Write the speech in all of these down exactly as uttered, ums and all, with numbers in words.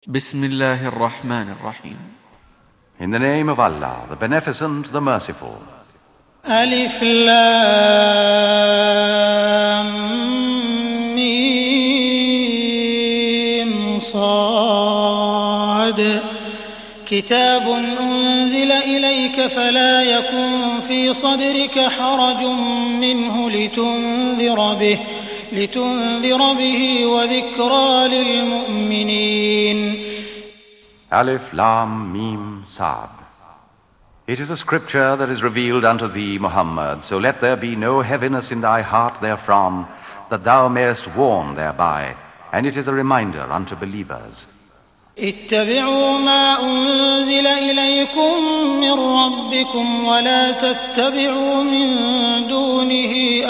بسم الله الرحمن الرحيم. In the name of Allah, the Beneficent, the Merciful. ألف لام ميم صاد كتاب أنزل إليك فلا يكن في صدرك حرج منه لتنذر به لتنذر به وذكرى للمؤمنين. Alif, Lam, Mim, Sad. It is a scripture that is revealed unto thee, Muhammad, so let there be no heaviness in thy heart therefrom, that thou mayest warn thereby, and it is a reminder unto believers. اتبعوا ما أنزل إليكم من ربكم ولا تتبعوا من دونه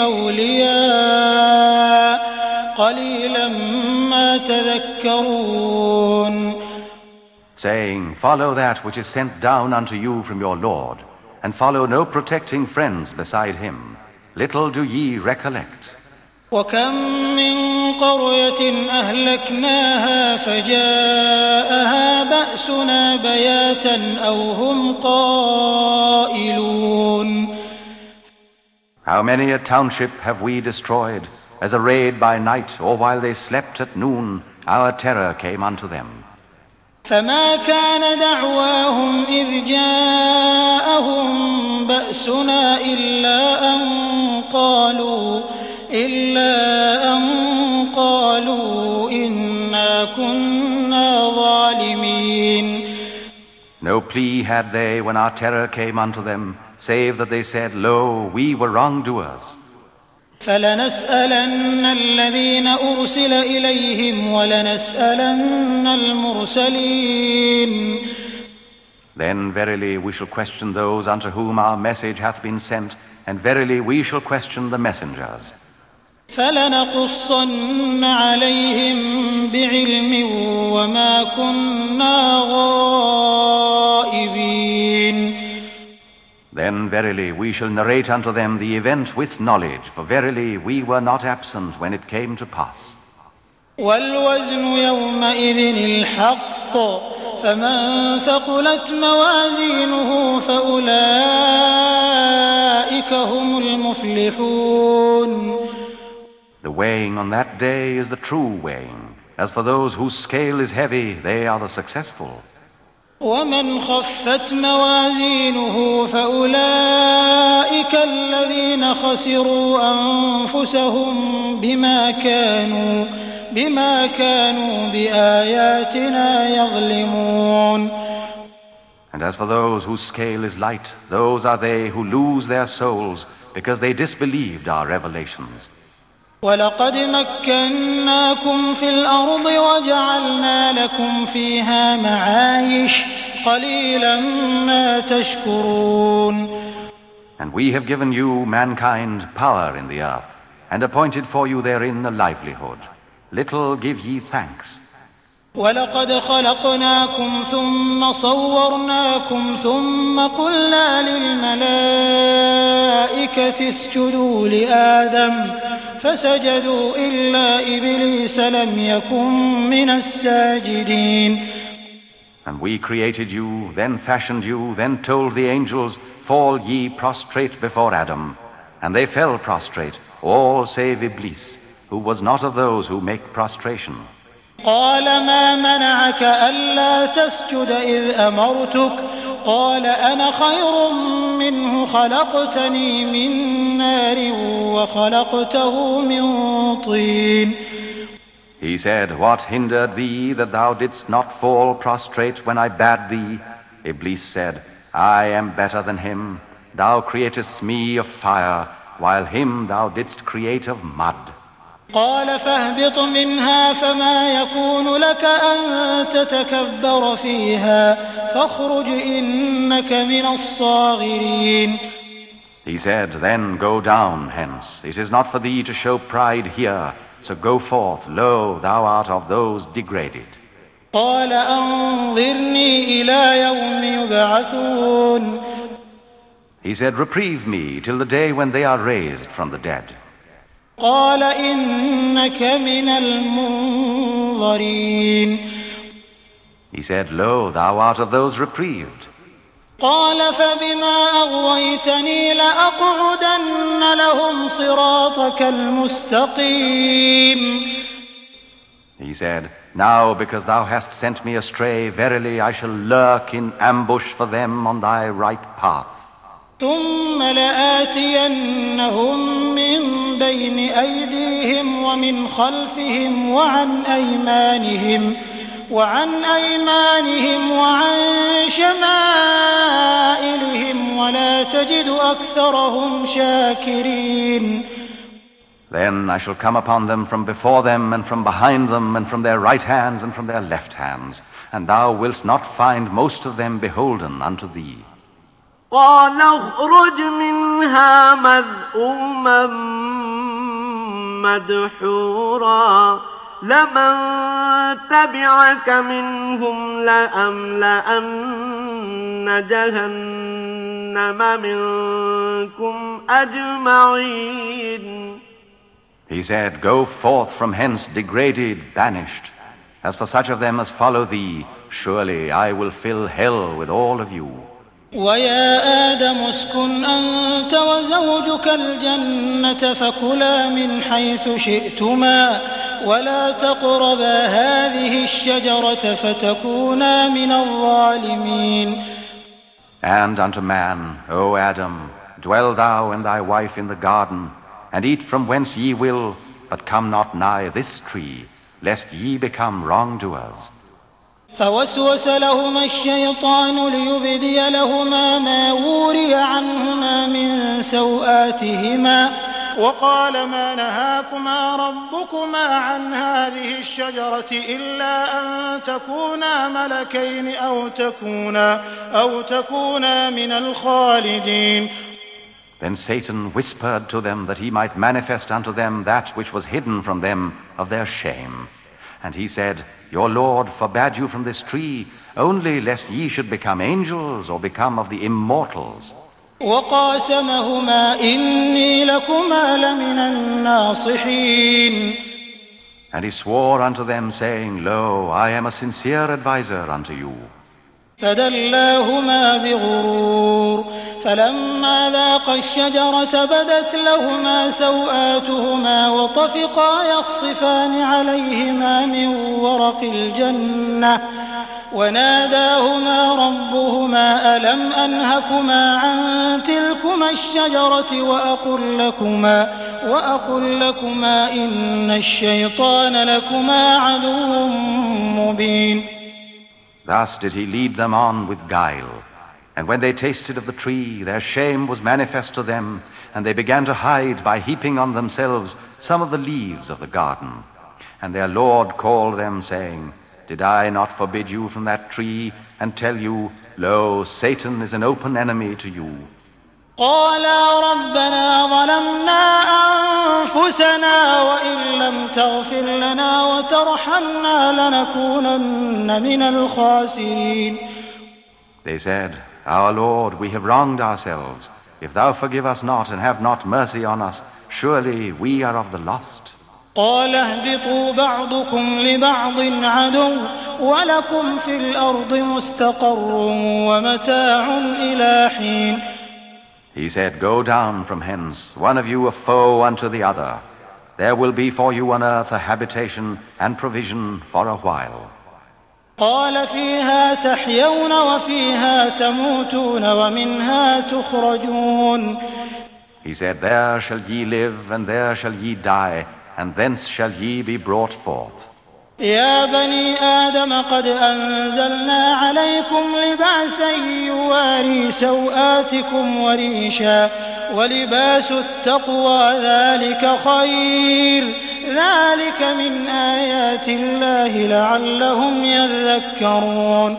أولياء قليلا ما تذكرون. Saying, follow that which is sent down unto you from your Lord, and follow no protecting friends beside him. Little do ye recollect. وكم من قرية أهلكناها فجاءها بأسنا بياتا أو هم قائلون. How many a township have we destroyed, as a raid by night, or while they slept at noon, our terror came unto them. فما كان دعواهم إذ جاءهم بأسنا إلا أن قالوا إلا أن قالوا إنا كنا ظالمين. No plea had they when our terror came unto them, save that they said, Lo, we were wrongdoers. فلنسألن الذين أرسل إليهم ولنسألن المرسلين. Then verily we shall question those unto whom our message hath been sent, and verily we shall question the messengers. فلنقصن عليهم بعلم وما كنا غائبين. Then verily we shall narrate unto them the event with knowledge, for verily we were not absent when it came to pass. والوزن يومئذ الحق فمن ثقلت موازينه فأولئك هم المفلحون. The weighing on that day is the true weighing. As for those whose scale is heavy, they are the successful. ومن خفت موازينه فأولئك الذين خسروا أنفسهم بما كانوا بما كانوا بآياتنا يظلمون. And as for those whose scale is light, those are they who lose their souls because they disbelieved our revelations. ولقد مكناكم في الأرض وجعلنا لكم فيها معايش قليلا ما تشكرون. And we have given you, mankind, power in the earth, and appointed for you therein a livelihood. Little give ye thanks. ولقد خلقناكم ثم صورناكم ثم قلنا للملائكة اسجدوا لآدم فسجدوا إلا إبليس لم يكن من الساجدين. And we created you, then fashioned you, then told the angels, fall ye prostrate before Adam. And they fell prostrate, all save Iblis, who was not of those who make prostration. قال ما منعك ألا تسجد إذ أمرتك قال أنا خير منه خلقتني من نار وخلقته من طين. He said, what hindered thee that thou didst not fall prostrate when I bade thee? Iblis said, I am better than him. Thou createst me of fire, while him thou didst create of mud. قال فاهبط منها فما يكون لك أن تتكبر فيها فاخرج إنك من الصاغرين. He said, then go down hence. It is not for thee to show pride here, so go forth. Lo, thou art of those degraded. قال أنظرني إلى يوم يبعثون. He said, reprieve me till the day when they are raised from the dead. قال إنك من المنظرين. He said, Lo, thou art of those reprieved. قال فبما أغويتني لأقعدن لهم صراطك المستقيم. He said, Now, because thou hast sent me astray, verily I shall lurk in ambush for them on thy right path. ثم لآتينهم من بين أيديهم ومن خلفهم وعن أيمانهم وعن أيمانهم وعن شمائلهم ولا تجد أكثرهم شاكرين. Then I shall come upon them from before them and from behind them and from their right hands and from their left hands, and thou wilt not find most of them beholden unto thee. قال اخرج منها مذءوما مدحورا لمن تبعك منهم لأملأن جهنم منكم أجمعين. He said, Go forth from hence degraded, banished. As for such of them as follow thee, surely I will fill hell with all of you. ويا آدم اسكن أنت وزوجك الجنة فكلا من حيث شئتما ولا تقربا هذه الشجرة فتكونا من الظالمين. And unto man, O Adam, dwell thou and thy wife in the garden, and eat from whence ye will, but come not nigh this tree, lest ye become wrongdoers. فوسوس لهما الشيطان ليبدي لهما ما وري عنهما من سوآتهما وقال ما نهاكما ربكما عن هذه الشجرة إلا أن تكونا ملكين أو تكونا أو تكونا من الخالدين. Then Satan whispered to them that he might manifest unto them that which was hidden from them of their shame. And he said, Your Lord forbade you from this tree, only lest ye should become angels or become of the immortals. وقاسمهما إني لكما لمن الناصحين. And he swore unto them, saying, Lo, I am a sincere adviser unto you. فدلاهما بغرور فلما ذاقا الشجرة بدت لهما سوآتهما وطفقا يخصفان عليهما من ورق الجنة وناداهما ربهما ألم أنهكما عن تلكما الشجرة وأقل لكما وأقل لكما إن الشيطان لكما عدو مبين. Thus did he lead them on with guile. And when they tasted of the tree, their shame was manifest to them, and they began to hide by heaping on themselves some of the leaves of the garden. And their Lord called them, saying, Did I not forbid you from that tree, and tell you, Lo, Satan is an open enemy to you? قالا ربنا ظلمنا أنفسنا وإن لم تغفر لنا وترحمنا لنكونن من الخاسرين. They said, Our Lord, we have wronged ourselves. If thou forgive us not and have not mercy on us, surely we are of the lost. قال اهبطوا بعضكم لبعض عدو ولكم في الأرض مستقر ومتاع إلى حين. He said, Go down from hence, one of you a foe unto the other. There will be for you on earth a habitation and provision for a while. قال فيها تحيون وفيها تموتون ومنها تخرجون. He said, There shall ye live and there shall ye die, and thence shall ye be brought forth. يا بني آدم قد أنزلنا عليكم لباسا يواري سوآتكم وريشا ولباس التقوى ذلك خير ذلك من آيات الله لعلهم يذكرون.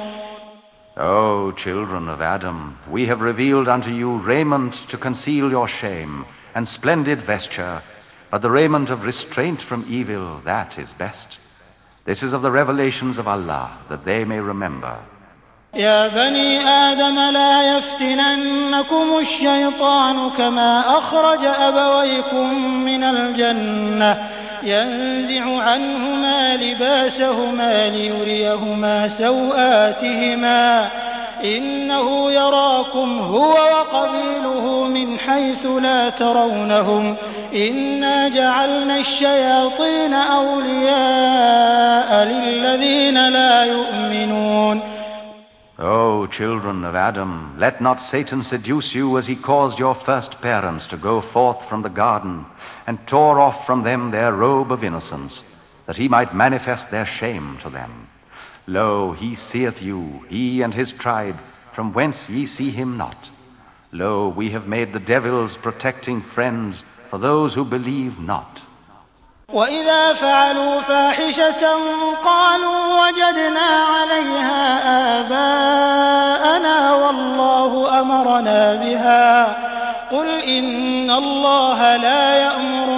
O children of Adam, we have revealed unto you raiment to conceal your shame, and splendid vesture, but the raiment of restraint from evil, that is best. This is of the revelations of Allah, that they may remember. يا بني آدم لا يفتننكم الشيطان كما أخرج أبويكم من الجنة ينزع عنهما لباسهما ليريهما سوآتهما إنه يراكم هو وقبيله من حيث لا ترونهم إنا جعلنا الشياطين أولياء للذين لا يؤمنون. O children of Adam, let not Satan seduce you as he caused your first parents to go forth from the garden and tore off from them their robe of innocence, that he might manifest their shame to them. Lo, he seeth you, he and his tribe, from whence ye see him not. Lo, we have made the devils protecting friends for those who believe not. وإذا فعلوا فاحشة قالوا وجدنا عليها آباءنا والله أمرنا بها قل إن الله لا يأمر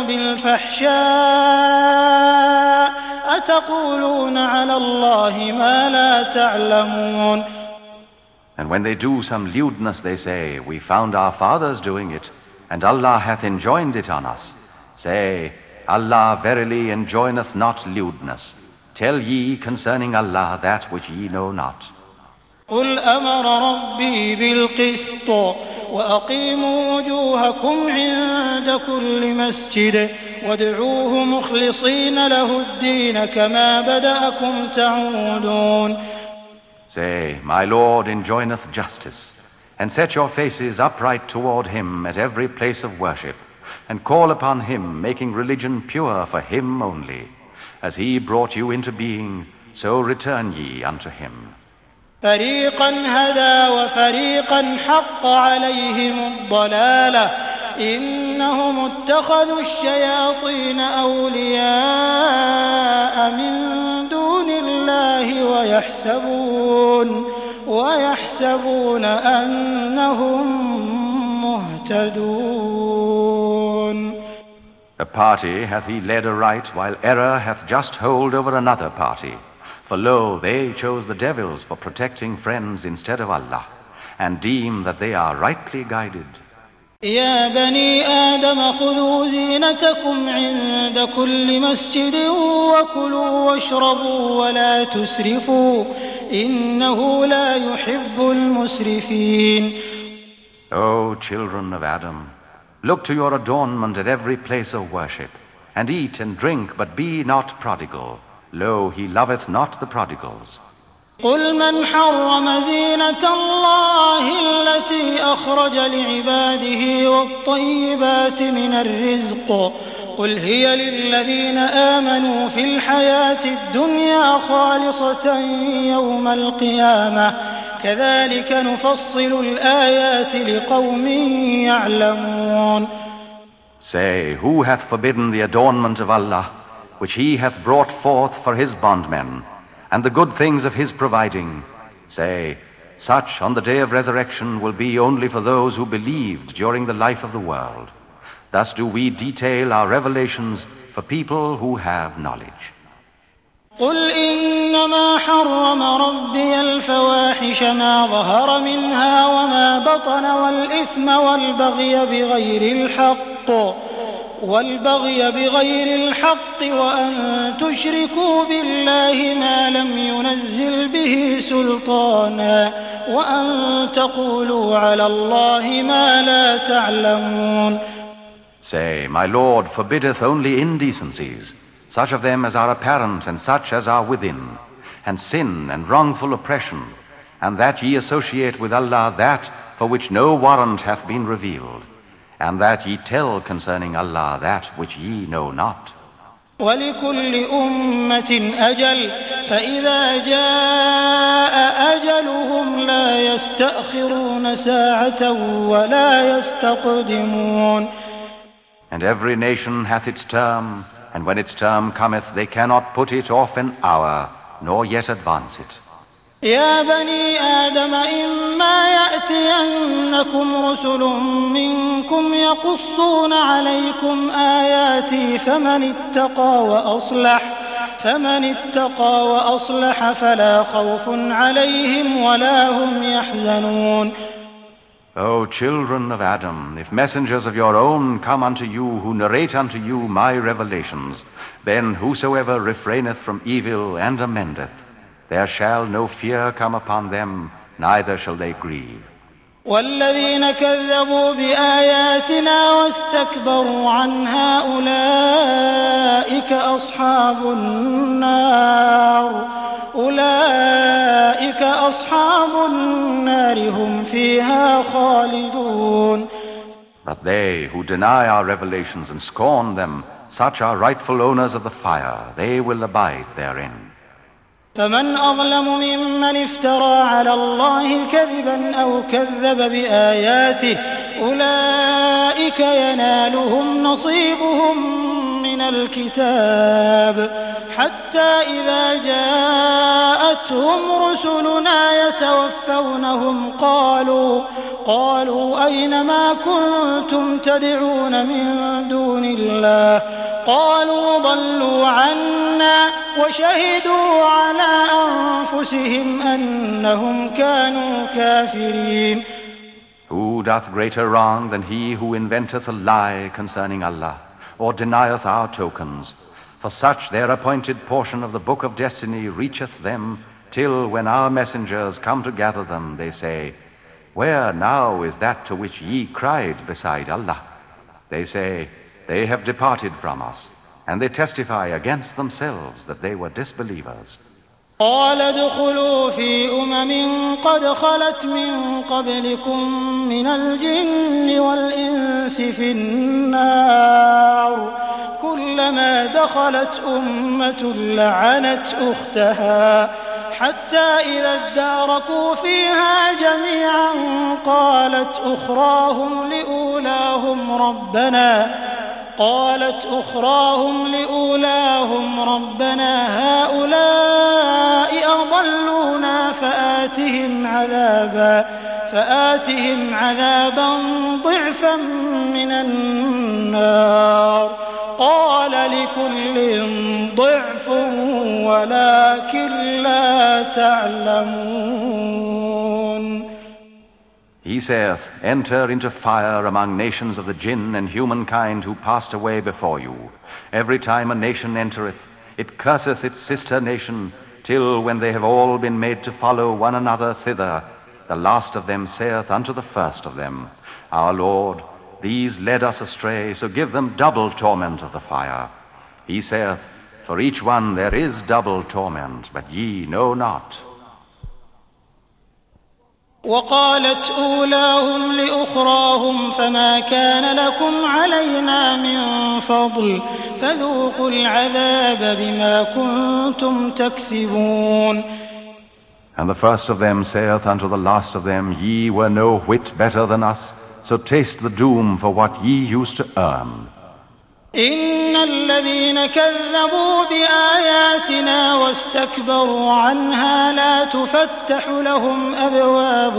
بالفحشاء أتقولون على الله ما لا تعلمون. And when they do some lewdness, they say, we found our fathers doing it, and Allah hath enjoined it on us. Say, Allah verily enjoineth not lewdness. Tell ye concerning Allah that which ye know not. قل أمر ربي بالقسط وأقيموا وجوهكم عند كل مسجد وادعوه مخلصين له الدين كما بدأكم تعودون. Say, my Lord enjoineth justice, and set your faces upright toward him at every place of worship, and call upon him, making religion pure for him only. As he brought you into being, so return ye unto him. فريقا هدى وفريقا حق عليهم الضلالة إنهم اتخذوا الشياطين أولياء من دون الله ويحسبون ويحسبون أنهم مهتدون. A party hath he led aright, while error hath just hold over another party. For lo, they chose the devils for protecting friends instead of Allah, and deem that they are rightly guided. يا بني آدم خذوا زينتكم عند كل مسجد وكلوا واشربوا ولا تسرفوا إنه لا يحب المسرفين. O children of Adam, look to your adornment at every place of worship, and eat and drink, but be not prodigal. Lo, he loveth not the prodigals. قل من حرم زينة الله التي أخرج لعباده والطيبات من الرزق قل هي للذين آمنوا في الحياة الدنيا خالصة يوم القيامة كذلك نفصل الآيات لقوم يعلمون. Say, who hath forbidden the adornment of Allah, which he hath brought forth for his bondmen, and the good things of his providing? Say, such on the day of resurrection will be only for those who believed during the life of the world. Thus do we detail our revelations for people who have knowledge. قل إنما حرم ربي الفواحش ما ظهر منها وما بطن والإثم والبغي بغير الحق والبغي بغير الحق وأن تشركوا بالله ما لم ينزل به سلطانا وأن تقولوا على الله ما لا تعلمون. Say, my Lord forbiddeth only indecencies, such of them as are apparent and such as are within, and sin and wrongful oppression, and that ye associate with Allah that for which no warrant hath been revealed, and that ye tell concerning Allah that which ye know not. ولكل أمة أجل فإذا جاء أجلهم لا يستأخرون ساعة ولا يستقدمون. And every nation hath its term, and when its term cometh, they cannot put it off an hour, nor yet advance it. يا بني آدم إما يأتينكم رسل منكم يقصون عليكم آياتي فمن اتقى وأصلح فمن اتقى وأصلح فلا خوف عليهم ولا هم يحزنون. O children of Adam, if messengers of your own come unto you who narrate unto you my revelations, then whosoever refraineth from evil and amendeth, there shall no fear come upon them, neither shall they grieve. والذين كذبوا بآياتنا واستكبروا عنها أولئك أصحاب النار أولئك أصحاب النار هم فيها خالدون. But they who deny our revelations and scorn them, such are rightful owners of the fire, they will abide therein. فمن أظلم ممن افترى على الله كذبا أو كذب بآياته أولئك ينالهم نصيبهم من الكتاب حتى إذا جاءتهم رسلنا يتوفونهم قالوا قالوا أين ما كنتم تدعون من دون الله قالوا ضلوا عنا وشهدوا على أنفسهم أنهم كانوا كافرين. Who doth greater wrong than he who inventeth a lie concerning Allah, or denieth our tokens? For such their appointed portion of the book of destiny reacheth them, till when our messengers come to gather them, they say, Where now is that to which ye cried beside Allah? They say, They have departed from us, and they testify against themselves that they were disbelievers. قال ادخلوا في أمم قد خلت من قبلكم من الجن والإنس في النار كلما دخلت أمة لعنت أختها حتى إذا اداركوا فيها جميعا قالت أخراهم لأولاهم ربنا قالت أخراهم لأولاهم ربنا هؤلاء أضلونا فآتهم عذابا فآتهم عذابا ضعفا من النار قال لكل ضعف ولكن لا تعلمون. He saith, Enter into fire among nations of the jinn and humankind who passed away before you. Every time a nation entereth, it curseth its sister nation, till when they have all been made to follow one another thither, the last of them saith unto the first of them, Our Lord, these led us astray, so give them double torment of the fire. He saith, For each one there is double torment, but ye know not. وقالت أولاهم لأخراهم فما كان لكم علينا من فضل فذوقوا العذاب بما كنتم تكسبون. And the first of them saith unto the last of them, Ye were no whit better than us, so taste the doom for what ye used to earn. إن الذين كذبوا بآياتنا واستكبروا عنها لا تفتح لهم أبواب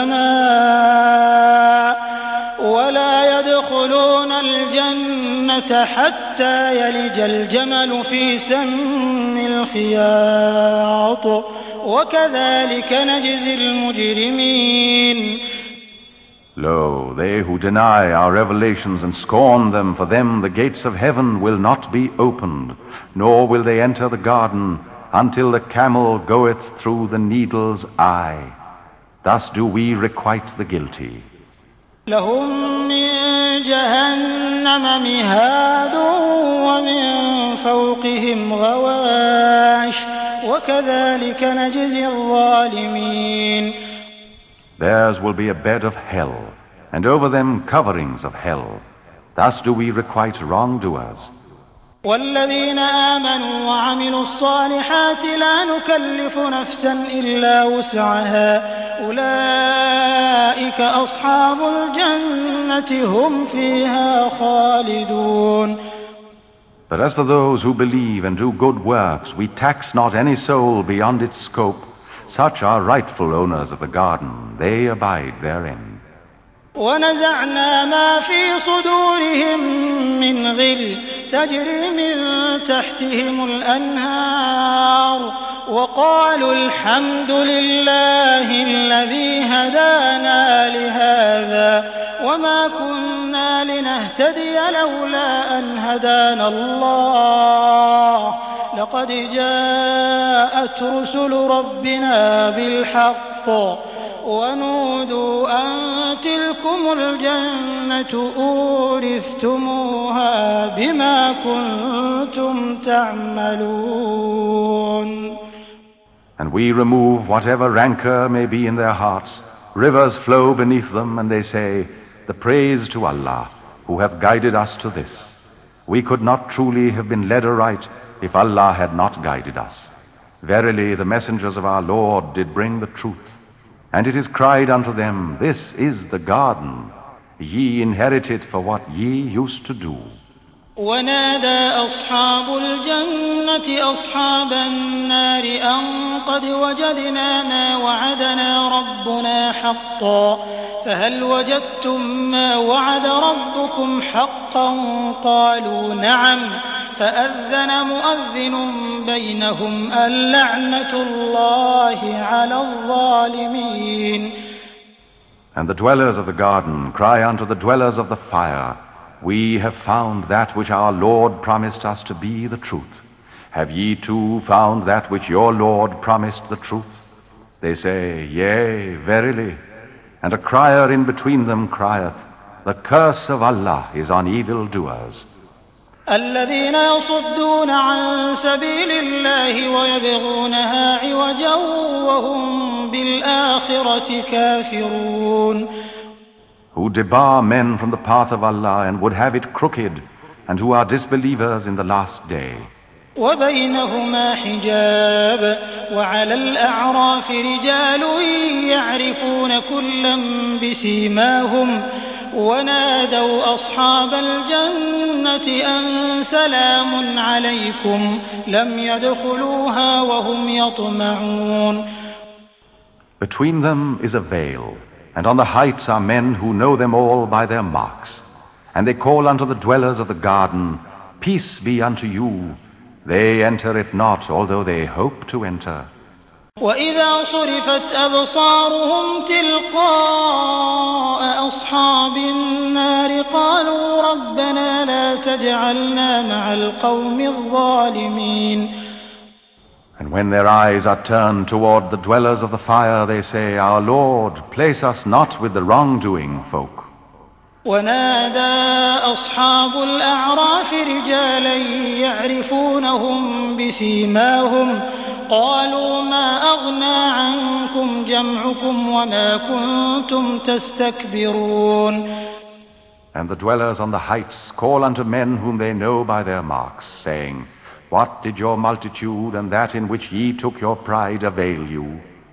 السماء ولا يدخلون الجنة حتى يلج الجمل في سم الخياط وكذلك نجزي المجرمين. Lo, they who deny our revelations and scorn them, for them the gates of heaven will not be opened, nor will they enter the garden until the camel goeth through the needle's eye. Thus do we requite the guilty. لهم من جهنم مهاد ومن فوقهم غواش وكذلك نجزي الظالمين. Theirs will be a bed of hell, and over them coverings of hell. Thus do we requite wrongdoers. والذين آمنوا وعملوا الصالحات لا نكلف نفسا إلا وسعها أولئك أصحاب الجنة هم فيها خالدون. But as for those who believe and do good works, we tax not any soul beyond its scope. Such are rightful owners of the garden, they abide therein. ونزعنا ما في صدورهم من غل تجري من تحتهم الأنهار وقالوا الحمد لله الذي هدانا لهذا وما كنا لنهتدي لولا أن هدانا الله لقد جاءت رسل ربنا بالحق ونودوا أن تلكم الجنة أورثتموها بما كنتم تعملون. And we remove whatever rancor may be in their hearts. Rivers flow beneath them, and they say, "The praise to Allah, who hath guided us to this. We could not truly have been led aright if Allah had not guided us. Verily, the messengers of our Lord did bring the truth. And it is cried unto them, This is the garden. Ye inherit it for what ye used to do." ونادى أصحاب الجنة أصحاب النار أن قد وجدنا ما وعدنا ربنا حقا فهل وجدتم ما وعد ربكم حقا قالوا نعم فأذن مؤذن بينهم اللعنة الله على الظالمين. And the dwellers of the garden cry unto the dwellers of the fire, "We have found that which our Lord promised us to be the truth. Have ye too found that which your Lord promised the truth?" They say, "Yea, verily." And a crier in between them crieth, "The curse of Allah is on evildoers." الذين يصدون عن سبيل الله ويبغونها عوجا وهم بالآخرة كافرون. Who debar men from the path of Allah and would have it crooked, and who are disbelievers in the last day. وبينهما حجاب وعلى الأعراف رجال يعرفون كلا بسيماهم ونادوا أصحاب الجنة أن سلام عليكم لم يدخلوها وهم يطمعون. Between them is a veil, and on the heights are men who know them all by their marks. And they call unto the dwellers of the garden, "Peace be unto you." They enter it not, although they hope to enter. وإذا صرفت أبصارهم تلقاء أصحاب النار قالوا ربنا لا تجعلنا مع القوم الظالمين. And when their eyes are turned toward the dwellers of the fire, they say, "Our Lord, place us not with the wrongdoing folk." ونادى أصحاب الأعراف رجالا يعرفونهم بسيماهم قالوا ما أغنى عنكم جمعكم وما كنتم تستكبرون. And the dwellers on the heights call unto men whom they know by their marks, saying, "What did your multitude and that in which ye took your pride avail you?"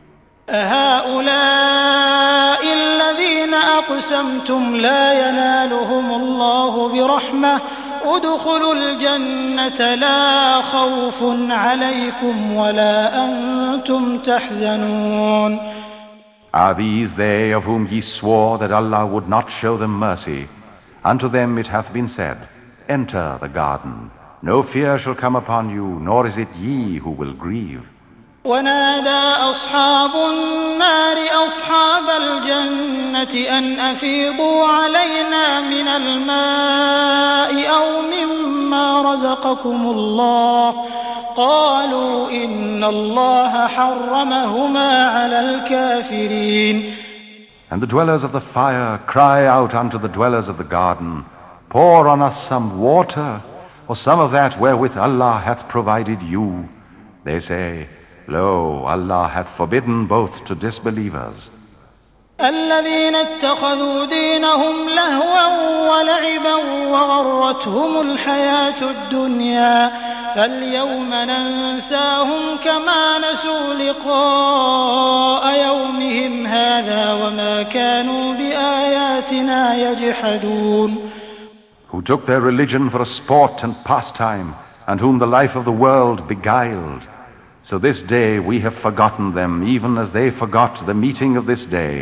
أهؤلاء الذين أقسمتم لا ينالهم الله برحمة ادخلوا الجنة لا خوف عليكم ولا أنتم تحزنون. Are these they of whom ye swore that Allah would not show them mercy? Unto them it hath been said, "Enter the garden. No fear shall come upon you, nor is it ye who will grieve." ونادى أصحاب النار أصحاب الجنة أن أفيضوا علينا من الماء أو مما رزقكم الله قالوا إن الله حرمهما على الكافرين. And the dwellers of the fire cry out unto the dwellers of the garden, "Pour on us some water, or some of that wherewith Allah hath provided you." They say, "Lo, Allah hath forbidden both to disbelievers." الذين اتخذوا دينهم لهوا ولعبا وغرتهم الحياة الدنيا فاليوم ننساهم كما نسوا لقاء يومهم هذا وما كانوا بآياتنا يجحدون. Who took their religion for a sport and pastime, and whom the life of the world beguiled. So this day we have forgotten them, even as they forgot the meeting of this day.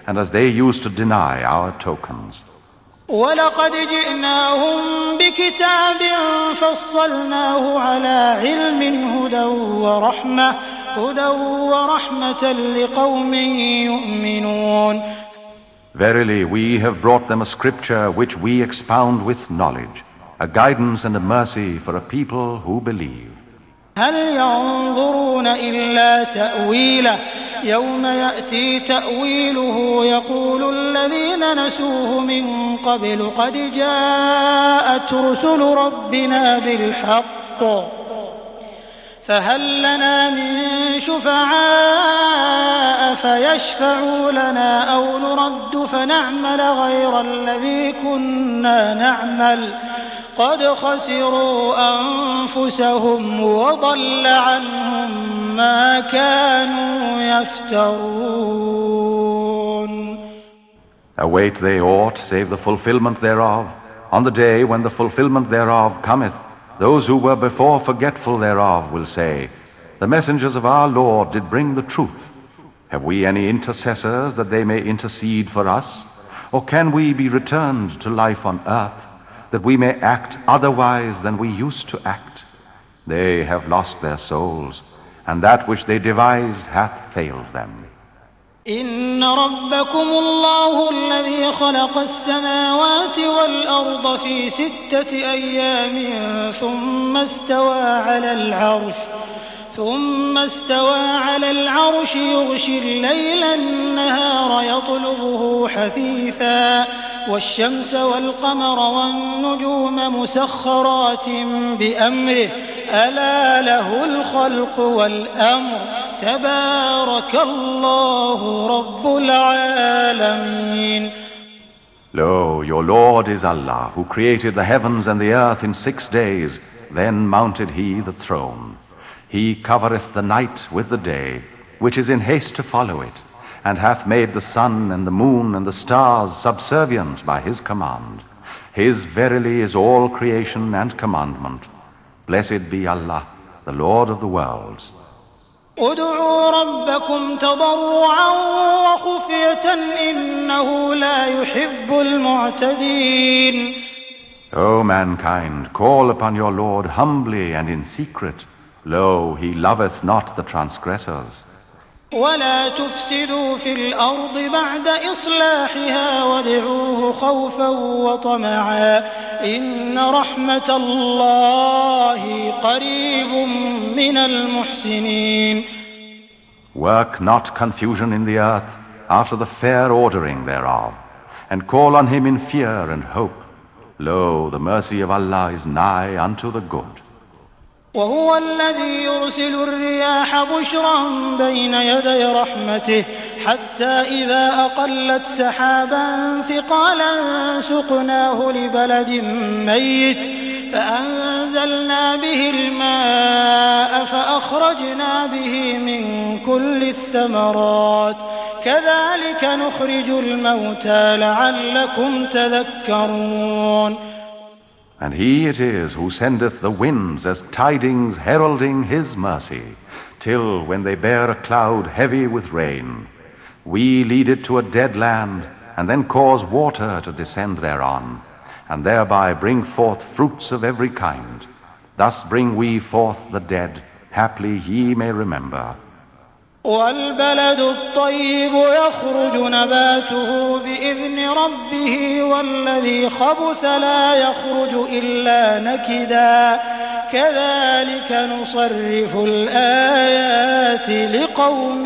and as they used to deny our tokens. وَلَقَدْ جِئْنَاهُمْ بِكِتَابٍ فَصَّلْنَاهُ عَلَى عِلْمٍ هُدًى وَرَحْمَةً هُدًى وَرَحْمَةً لِقَوْمٍ يُؤْمِنُونَ. Verily, we have brought them a scripture which we expound with knowledge, a guidance and a mercy for a people who believe. هل ينظرون إلا تأويله يوم يأتي تأويله يقول الذين نسوه من قبل قد جاءت رسل ربنا بالحق فهل لنا من شفعاء فيشفعوا لنا أو نرد فنعمل غير الذي كنا نعمل قد خسروا أنفسهم وضل عنهم ما كانوا يفترون. Await they aught save the fulfillment thereof. On the day when the fulfillment thereof cometh, those who were before forgetful thereof will say, the messengers of our Lord did bring the truth. Have we any intercessors that they may intercede for us? Or can we be returned to life on earth, that we may act otherwise than we used to act? They have lost their souls, and that which they devised hath failed them. إن ربكم الله الذي خلق السماوات والأرض في ستة أيام ثم استوى على العرش ثم استوى على العرش يغشي الليل النهار يطلبه حثيثا والشمس والقمر والنجوم مسخرات بأمره ألا له الخلق والأمر تبارك الله رب العالمين. Lo, your Lord is Allah, who created the heavens and the earth in six days, then mounted he the throne. He covereth the night with the day, which is in haste to follow it, and hath made the sun and the moon and the stars subservient by his command. His verily is all creation and commandment. Blessed be Allah, the Lord of the worlds. ادعوا ربكم تضرعا وخفية إنه لا يحب المعتدين. O mankind, call upon your Lord humbly and in secret. Lo, he loveth not the transgressors. ولا تفسدوا في الأرض بعد إصلاحها وادعوه خوفا وطمعا إن رحمة الله قريب من المحسنين. Work not confusion in the earth after the fair ordering thereof, and call on him in fear and hope. Lo, the mercy of Allah is nigh unto the good. وهو الذي يرسل الرياح بشرا بين يدي رحمته حتى إذا أقلت سحابا ثقالا سقناه لبلد ميت فأنزلنا به الماء فأخرجنا به من كل الثمرات كذلك نخرج الموتى لعلكم تذكرون. And he it is who sendeth the winds as tidings heralding his mercy, till when they bear a cloud heavy with rain, we lead it to a dead land, and then cause water to descend thereon, and thereby bring forth fruits of every kind. Thus bring we forth the dead, haply ye may remember. والبلد الطيب يخرج نباته بإذن ربه والذي خبث لا يخرج إلا نكدا كذلك نصرف الآيات لقوم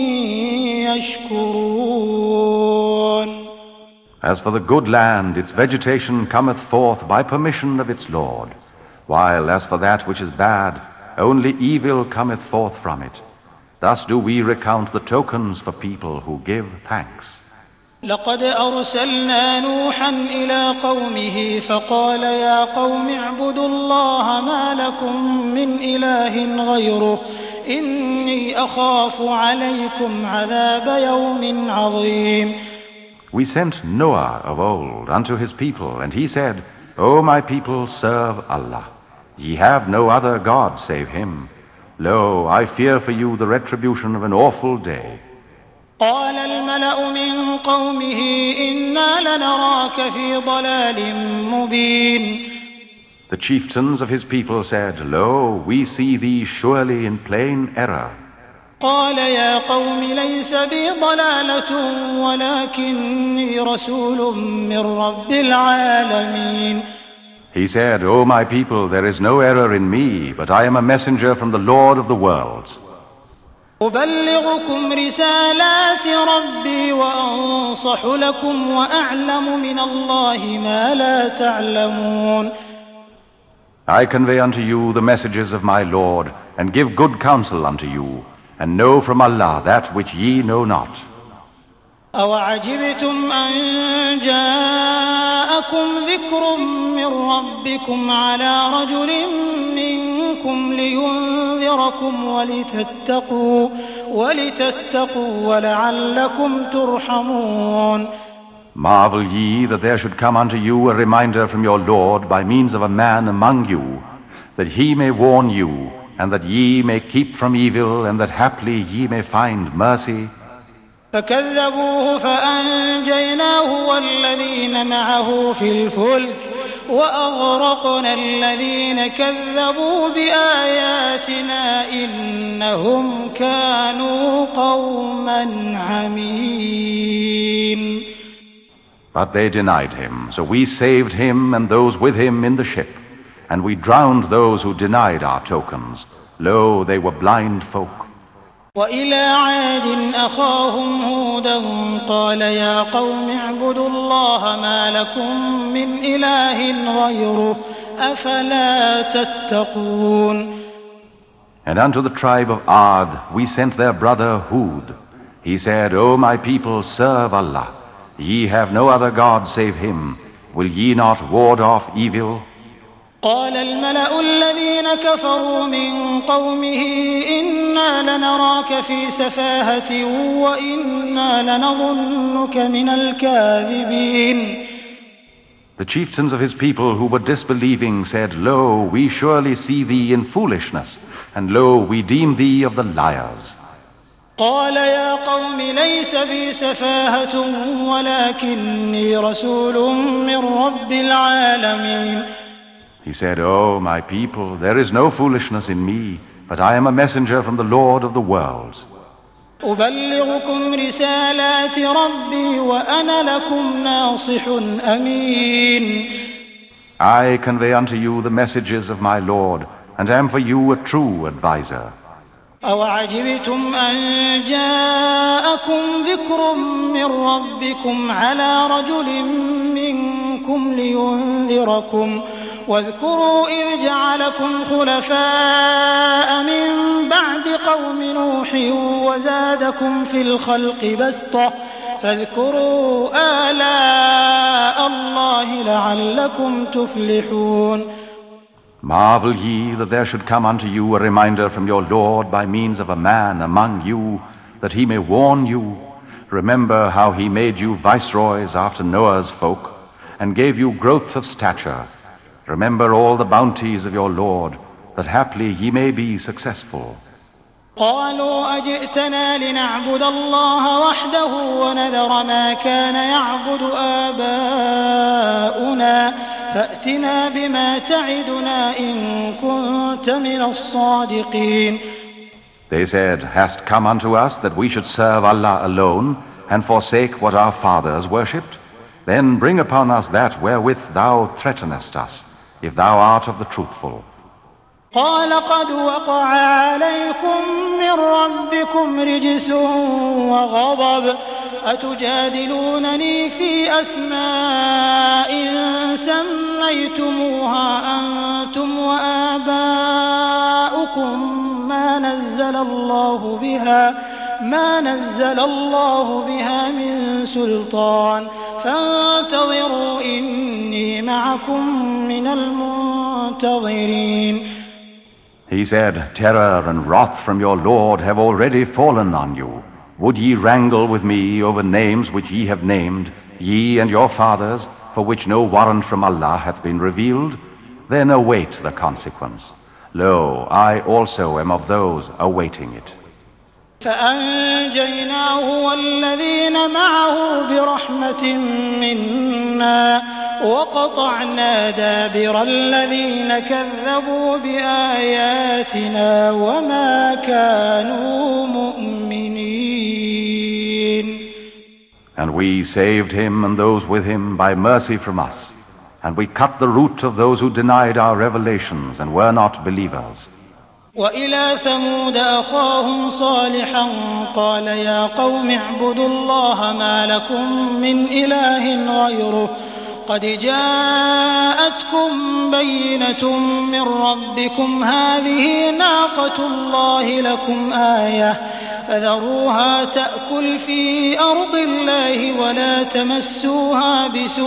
يشكرون. As for the good land, its vegetation cometh forth by permission of its Lord, while as for that which is bad, only evil cometh forth from it. Thus do we recount the tokens for people who give thanks. لقد أرسلنا نوحا إلى قومه فقال يا قوم اعبدوا الله ما لكم من إله غيره إني أخاف عليكم عذاب يوم عظيم. We sent Noah of old unto his people, and he said, O my people, serve Allah. Ye have no other God save him. Lo, I fear for you the retribution of an awful day. قال الملأ من قومه إنا لنراك في ضلال مبين. The chieftains of his people said, Lo, we see thee surely in plain error. قال يا قوم ليس بي ضلالة ولكني رسول من رب العالمين. He said, O my people, there is no error in me, but I am a messenger from the Lord of the worlds. أبلغكم رسالات ربي وأنصح لكم وأعلم من الله ما لا تعلمون. I convey unto you the messages of my Lord, and give good counsel unto you, and know from Allah that which ye know not. أوعجبتم أن جاءكم ذكر من ربكم على رجل منكم لينذركم ولتتقوا ولتتقوا ولعلكم ترحمون. Marvel ye that there should come unto you a reminder from your Lord by means of a man among you, that he may warn you, and that ye may keep from evil, and that haply ye may find mercy. فكذبوه فأنجيناه والذين معه في الفلك وأغرقنا الذين كذبوا بآياتنا إنهم كانوا قوما عمين. But they denied him, so we saved him and those with him in the ship, and we drowned those who denied our tokens. Lo, they were blind folk. وإلى عاد أخاهم هودا قال يا قوم اعبدوا الله ما لكم من إله غيره أفلا تتقون. And unto the tribe of Ad we sent their brother Hud. He said, O my people, serve Allah. Ye have no other God save him. Will ye not ward off evil? قال الملأ الذين كفروا من قومه إنا لنراك في سفاهة وإنا لنظنك من الكاذبين. The chieftains of his people who were disbelieving said, Lo, we surely see thee in foolishness, and lo, we deem thee of the liars. قال يا قوم ليس بي سفاهة ولكني رسول من رب العالمين. He said, O my people, there is no foolishness in me, but I am a messenger from the Lord of the worlds. أبلغكم رسالات ربي وأنا لكم ناصح أمين. I convey unto you the messages of my Lord, and am for you a true adviser. أوعجبتم أن جاءكم ذكر من ربكم على رجل منكم لينذركم واذكروا إذ جعلكم خلفاء من بعد قوم نوح وزادكم في الخلق بسطة فاذكروا آلاء الله لعلكم تفلحون. Marvel ye that there should come unto you a reminder from your Lord by means of a man among you, that he may warn you. Remember how he made you viceroys after Noah's folk, and gave you growth of stature. Remember all the bounties of your Lord, that haply ye may be successful. قالوا أجئتنا لنعبد الله وحده ونذر ما كان يعبد آباؤنا فأتنا بما تعدنا إن كنت من الصادقين. They said, Hast come unto us that we should serve Allah alone and forsake what our fathers worshipped? Then bring upon us that wherewith thou threatenest us, if thou art of the truthful. قال قد وقع عليكم من ربكم رجس وغضب أتجادلونني في أسماء سميتموها أنتم وآباؤكم ما نزل الله بها ما نزل الله بها من سلطان فانتظروا إني معكم من المنتظرين. He said, Terror and wrath from your Lord have already fallen on you. Would ye wrangle with me over names which ye have named, ye and your fathers, for which no warrant from Allah hath been revealed? Then await the consequence. Lo, I also am of those awaiting it. فأنجيناه والذين معه برحمة منا وقطعنا دابر الذين كذبوا بآياتنا وما كانوا مؤمنين. And we saved him and those with him by mercy from us, and we cut the root of those who denied our revelations and were not believers. وإلى ثمود أخاهم صالحا قال يا قوم اعبدوا الله ما لكم من إله غيره قد جاءتكم بينة من ربكم هذه ناقة الله لكم آية فذروها تأكل في أرض الله ولا تمسوها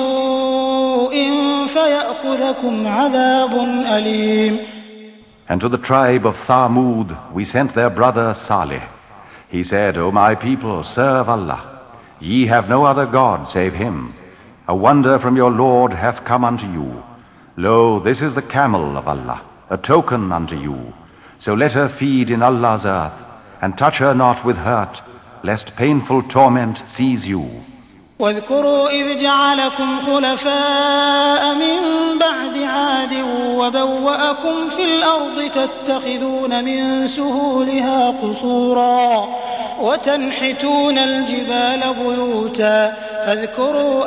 بسوء فيأخذكم عذاب أليم. And to the tribe of Thamud we sent their brother Salih. He said, O my people, serve Allah. Ye have no other God save Him. A wonder from your Lord hath come unto you. Lo, this is the camel of Allah, a token unto you. So let her feed in Allah's earth, and touch her not with hurt, lest painful torment seize you. واذكروا إذ جعلكم خلفاء من بعد عاد وبوأكم في الأرض تتخذون من سهولها قصورا وتنحتون الجبال بيوتا فاذكروا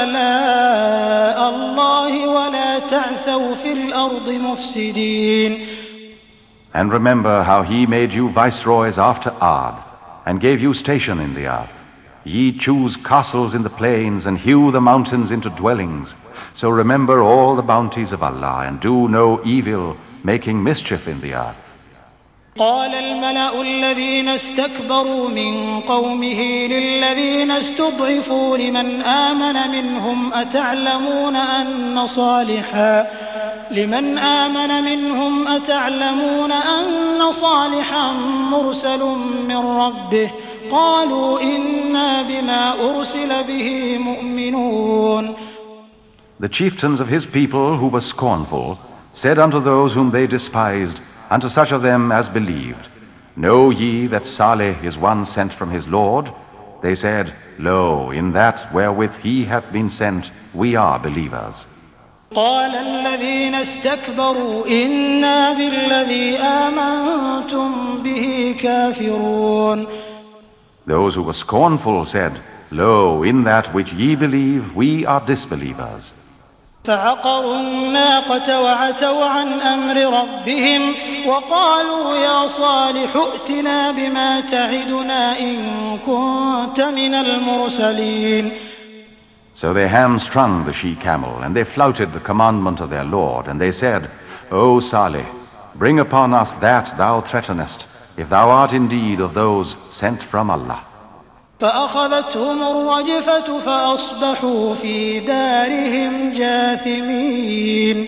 آلاء الله ولا تعثوا في الأرض مفسدين. And remember how He made you viceroys after Ad, and gave you station in the earth. Ye choose castles in the plains and hew the mountains into dwellings. So remember all the bounties of Allah and do no evil, making mischief in the earth. قال الملأ الذين استكبروا من قومه للذين استضعفوا لمن آمن منهم أتعلمون أن صالحا لمن آمن منهم أتعلمون أن صالحا مرسل من ربه قالوا إنا بما أرسل به مؤمنون. The chieftains of his people who were scornful said unto those whom they despised, unto such of them as believed, Know ye that Salih is one sent from his Lord? They said, Lo, in that wherewith he hath been sent, we are believers. قال الذين استكبروا إنا بالذي آمنتم به كافرون. Those who were scornful said, Lo, in that which ye believe, we are disbelievers. فعقروا الناقة وعتوا عن أمر ربهم وقالوا يا صالح ائتنا بما تعدنا إن كنت من المرسلين. So they hamstrung the she-camel, and they flouted the commandment of their Lord, and they said, O Salih, bring upon us that thou threatenest, if thou art indeed of those sent from Allah. فأخذتهم الرجفة فأصبحوا في دارهم جاثمين.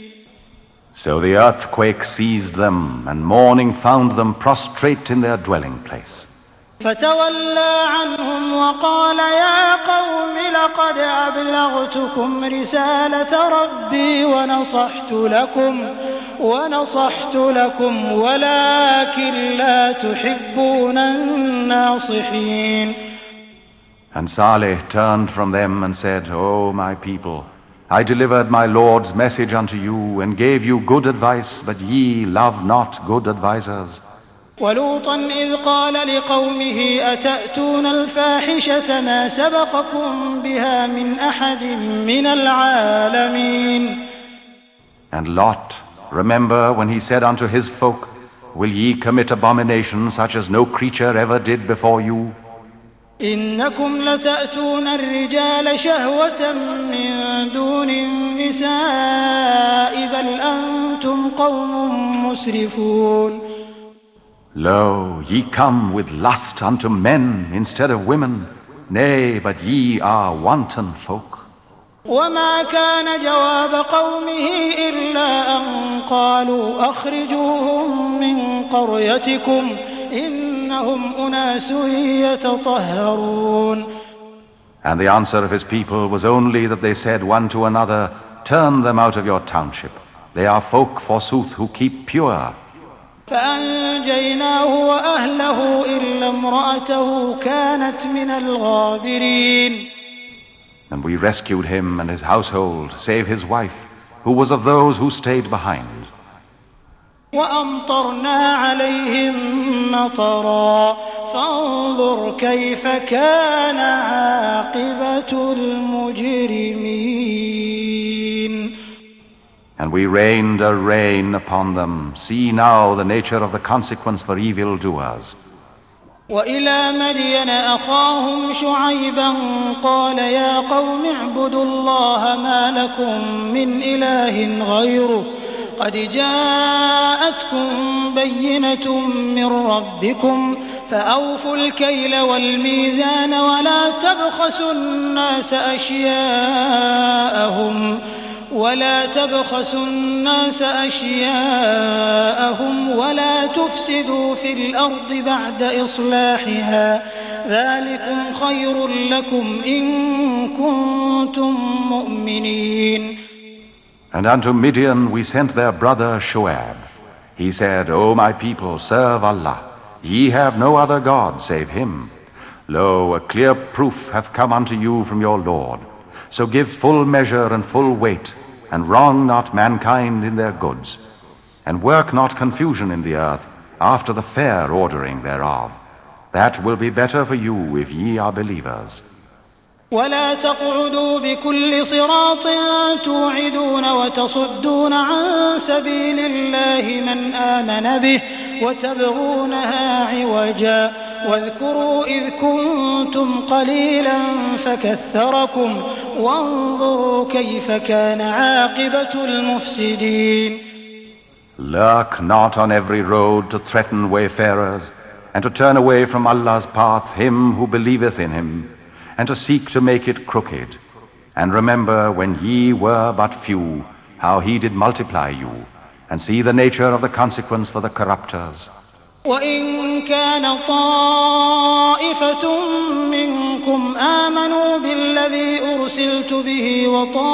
So the earthquake seized them, and morning found them prostrate in their dwelling place. فتولى عنهم وقال يا قوم لقد أبلغتكم رسالة ربي ونصحت لكم ونصحت لكم ولكن لا تحبون الناصحين. And Saleh turned from them and said, O my people, I delivered my Lord's message unto you and gave you good advice, but ye love not good advisers. ولوطا إذ قال لقومه أتأتون الفاحشة ما سبقكم بها من أحد من العالمين. And Lot, remember when he said unto his folk, Will ye commit abomination such as no creature ever did before you? إنكم لتأتون الرجال شهوة من دون النساء بل أنتم قوم مسرفون. Lo, ye come with lust unto men instead of women. Nay, but ye are wanton folk. وما كان جواب قومه إلا أن قالوا أخرجوهم من قريتكم إنهم أناس يتطهرون. And the answer of his people was only that they said one to another, Turn them out of your township. They are folk forsooth who keep pure. فأنجيناه وأهله إلا امرأته كانت من الغابرين. And we rescued him and his household, save his wife, who was of those who stayed behind. وأمطرنا عليهم مطرا فانظر كيف كان عاقبة المجرمين. And we rained a rain upon them. See now the nature of the consequence for evildoers. وإلى مدين أخاهم شعيبا قال يا قوم اعبدوا الله ما لكم من إله غيره قد جاءتكم بينة من ربكم فأوفوا الكيل والميزان ولا تبخسوا الناس أشياءهم ولا تبخسوا الناس أشياءهم ولا تفسدوا في الأرض بعد إصلاحها ذلكم خير لكم إن كنتم مؤمنين. And unto Midian we sent their brother Shu'aib. He said, O my people, serve Allah. Ye have no other God save Him. Lo, a clear proof hath come unto you from your Lord. So give full measure and full weight, and wrong not mankind in their goods. And work not confusion in the earth after the fair ordering thereof. That will be better for you if ye are believers. ولا تقعدوا بكل صراط توعدون وتصدون عن سبيل الله من آمن به وتبغونها عوجا واذكروا إذ كنتم قليلا فكثركم وانظروا كيف كان عاقبة المفسدين. Lurk not on every road to threaten wayfarers and to turn away from Allah's path him who believeth in Him, and to seek to make it crooked. And remember when ye were but few, how He did multiply you, and see the nature of the consequence for the corruptors. وإن كان طائفة منكم آمنوا بالذي أرسلت به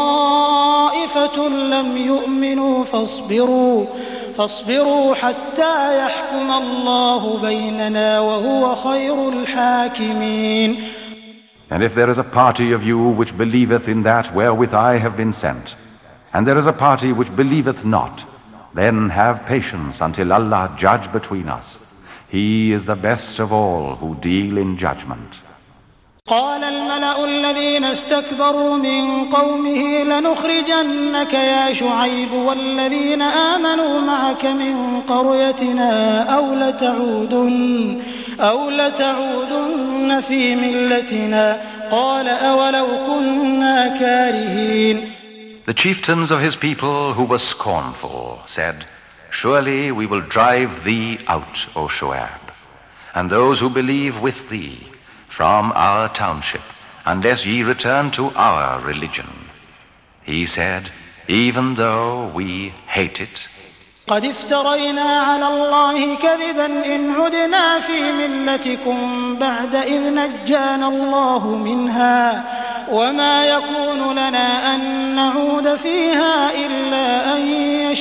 وطائفة لم يؤمنوا فاصبروا فاصبروا حتى يحكم الله بيننا وهو خير الحاكمين. And if there is a party of you which believeth in that wherewith I have been sent, and there is a party which believeth not, then have patience until Allah judge between us. He is the best of all who deal in judgment. قال الملأ الذين استكبروا من قومه لنخرجنك يا شعيب والذين آمنوا معك من قريتنا أو لتعودن أو لتعودن في ملتنا قال أولو كنا كارهين. The chieftains of his people who were scornful said, Surely we will drive thee out, O Shu'aib, and those who believe with thee from our township, unless ye return to our religion. He said, Even though we hate it, قد افترينا على الله كذبا إن عدنا في ملتكم بعد إذ نجانا الله منها وما يكون لنا أن نعود فيها إلا أن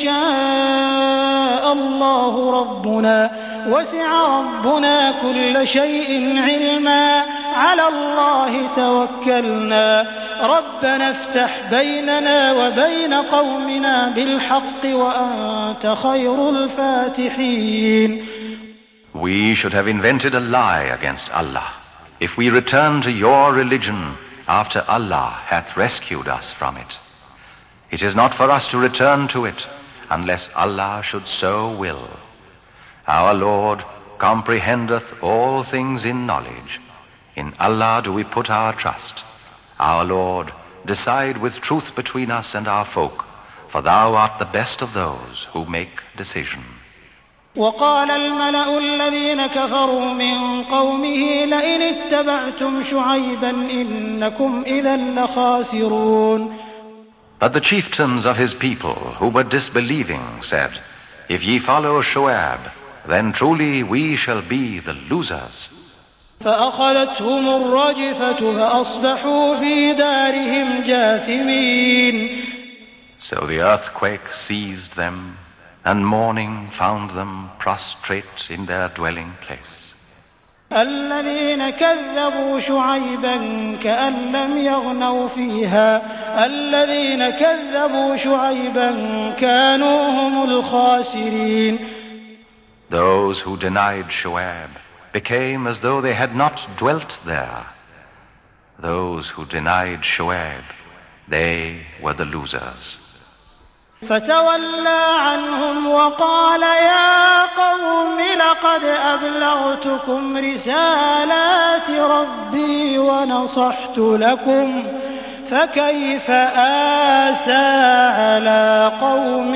يشاء الله ربنا وسع ربنا كل شيء علما على الله توكلنا ربنا افتح بيننا وبين قومنا بالحق وأنت خير الفاتحين. We should have invented a lie against Allah if we return to your religion after Allah hath rescued us from it. It is not for us to return to it unless Allah should so will. Our Lord comprehendeth all things in knowledge. In Allah do we put our trust. Our Lord, decide with truth between us and our folk, for thou art the best of those who make decision. وقال الملأ الذين كفروا من قومه لئن اتبعتم شعيبا إنكم إذا لخاسرون. But the chieftains of his people who were disbelieving said, If ye follow Shu'aib, then truly we shall be the losers. فأخذتهم الرجفة فأصبحوا في دارهم جاثمين. So the earthquake seized them, and morning found them prostrate in their dwelling place. الذين كذبوا شعيبا كأن لم يغنوا فيها الذين كذبوا شعيبا كانوا هم الخاسرين. Those who denied Shu'aib became as though they had not dwelt there. Those who denied Shu'aib, they were the losers. فتولى عنهم وقال يا قوم لقد أبلغتكم رسالات ربي ونصحت لكم فكيف آسى على قوم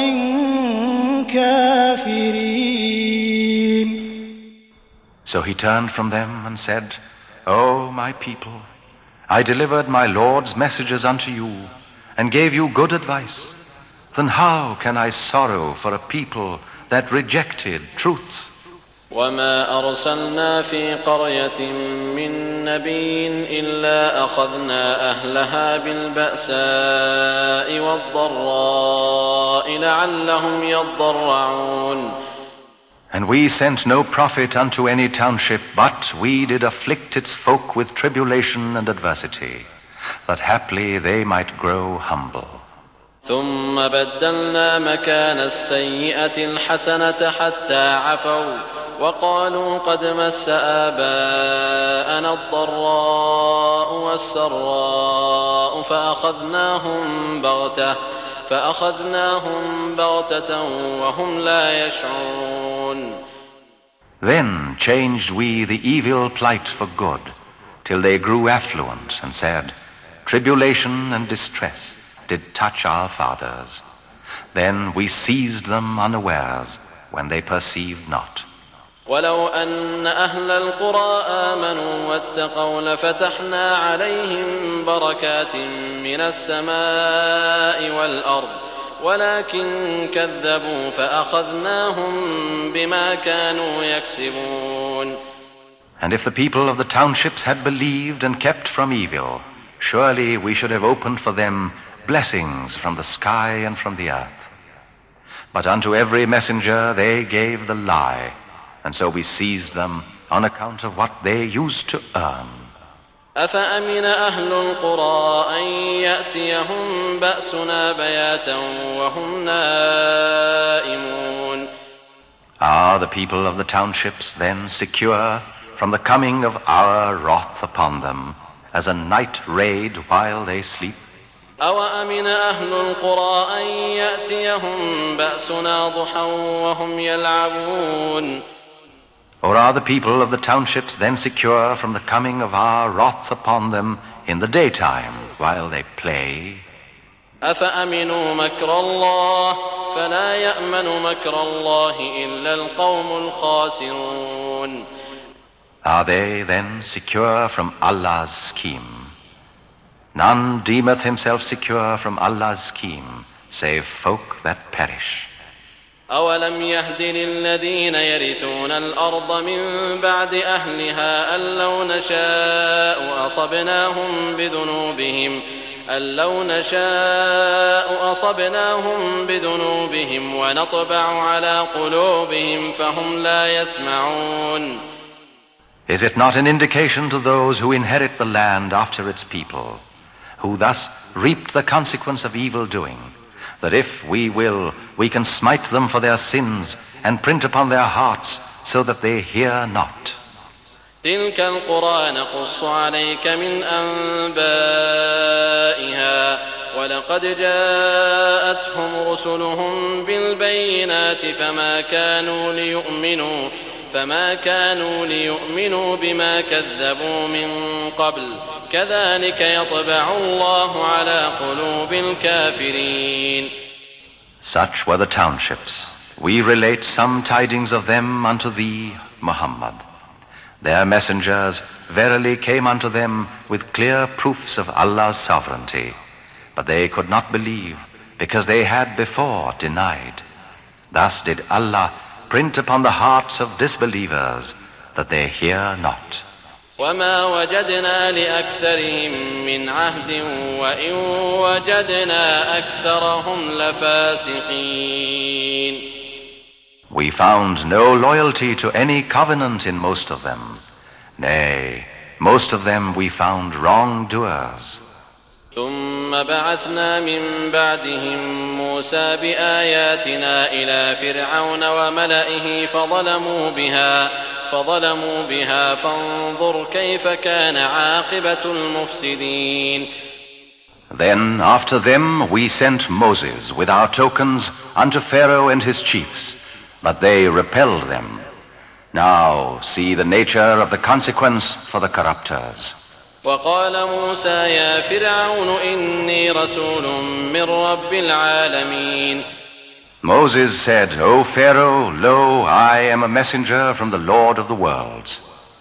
كافرين. So he turned from them and said, O my people, I delivered my Lord's messages unto you and gave you good advice. Then how can I sorrow for a people that rejected truth? وما أرسلنا في قرية من نبي إلا أخذنا أهلها بالبأساء والضراء لعلهم يضرعون. And we sent no prophet unto any township, but we did afflict its folk with tribulation and adversity, that haply they might grow humble. ثم بدلنا مكان السيئة الحسنة حتى عفوا وقالوا قد مس آباءنا الضراء والسراء فأخذناهم بغتة فأخذناهم بغتة وهم لا يشعرون. Then changed we the evil plight for good, till they grew affluent and said, Tribulation and distress did touch our fathers. Then we seized them unawares when they perceived not. ولو أن أهل القرى آمنوا واتقوا لفتحنا عليهم بركات من السماء والأرض ولكن كذبوا فأخذناهم بما كانوا يكسبون. And if the people of the townships had believed and kept from evil, surely we should have opened for them blessings from the sky and from the earth. But unto every messenger they gave the lie, and so we seized them on account of what they used to earn. أفأمن أهل القرى أن يأتيهم بأسنا بياتا وهم نائمون. Are the people of the townships then secure from the coming of our wrath upon them as a night raid while they sleep? أوأمن أهل القرى أن يأتيهم بأسنا ضحى وهم يلعبون. Or are the people of the townships then secure from the coming of our wrath upon them in the daytime while they play? أفأمنوا مكر الله فلا يأمن مكر الله إلا القوم الخاسرون. Are they then secure from Allah's scheme? None deemeth himself secure from Allah's scheme, save folk that perish. أولم يهد للذين يرثون الأرض من بعد أهلها أن لو نشاء أصبناهم بذنوبهم أن لو نشاء أصبناهم بذنوبهم ونطبع على قلوبهم فهم لا يسمعون. Is it not an indication to those who inherit the land after its people, who thus reaped the consequence of evil doing, that if we will, we can smite them for their sins and print upon their hearts so that they hear not? تلك القرى نقص عليك من أنبائها ولقد جاءتهم رسلهم بالبينات فما كانوا ليؤمنوا فما كانوا ليؤمنوا بما كذبوا من قبل كذلك يطبع الله على قلوب الكافرين. Such were the townships. We relate some tidings of them unto thee, Muhammad. Their messengers verily came unto them with clear proofs of Allah's sovereignty, but they could not believe because they had before denied. Thus did Allah print upon the hearts of disbelievers that they hear not. وما وجدنا لأكثرهم من عهد وإن وجدنا أكثرهم لفاسقين. We found no loyalty to any covenant in most of them. Nay, most of them we found wrongdoers. ثم بعثنا من بعدهم موسى بآياتنا إلى فرعون وملئه فظلموا بها فظلموا بها فانظر كيف كان عاقبة المفسدين. Then after them we sent Moses with our tokens unto Pharaoh and his chiefs, but they repelled them. Now see the nature of the consequence for the corrupters. وقال موسى يا فرعون إني رسول من رب العالمين. Moses said, O Pharaoh, lo, I am a messenger from the Lord of the worlds.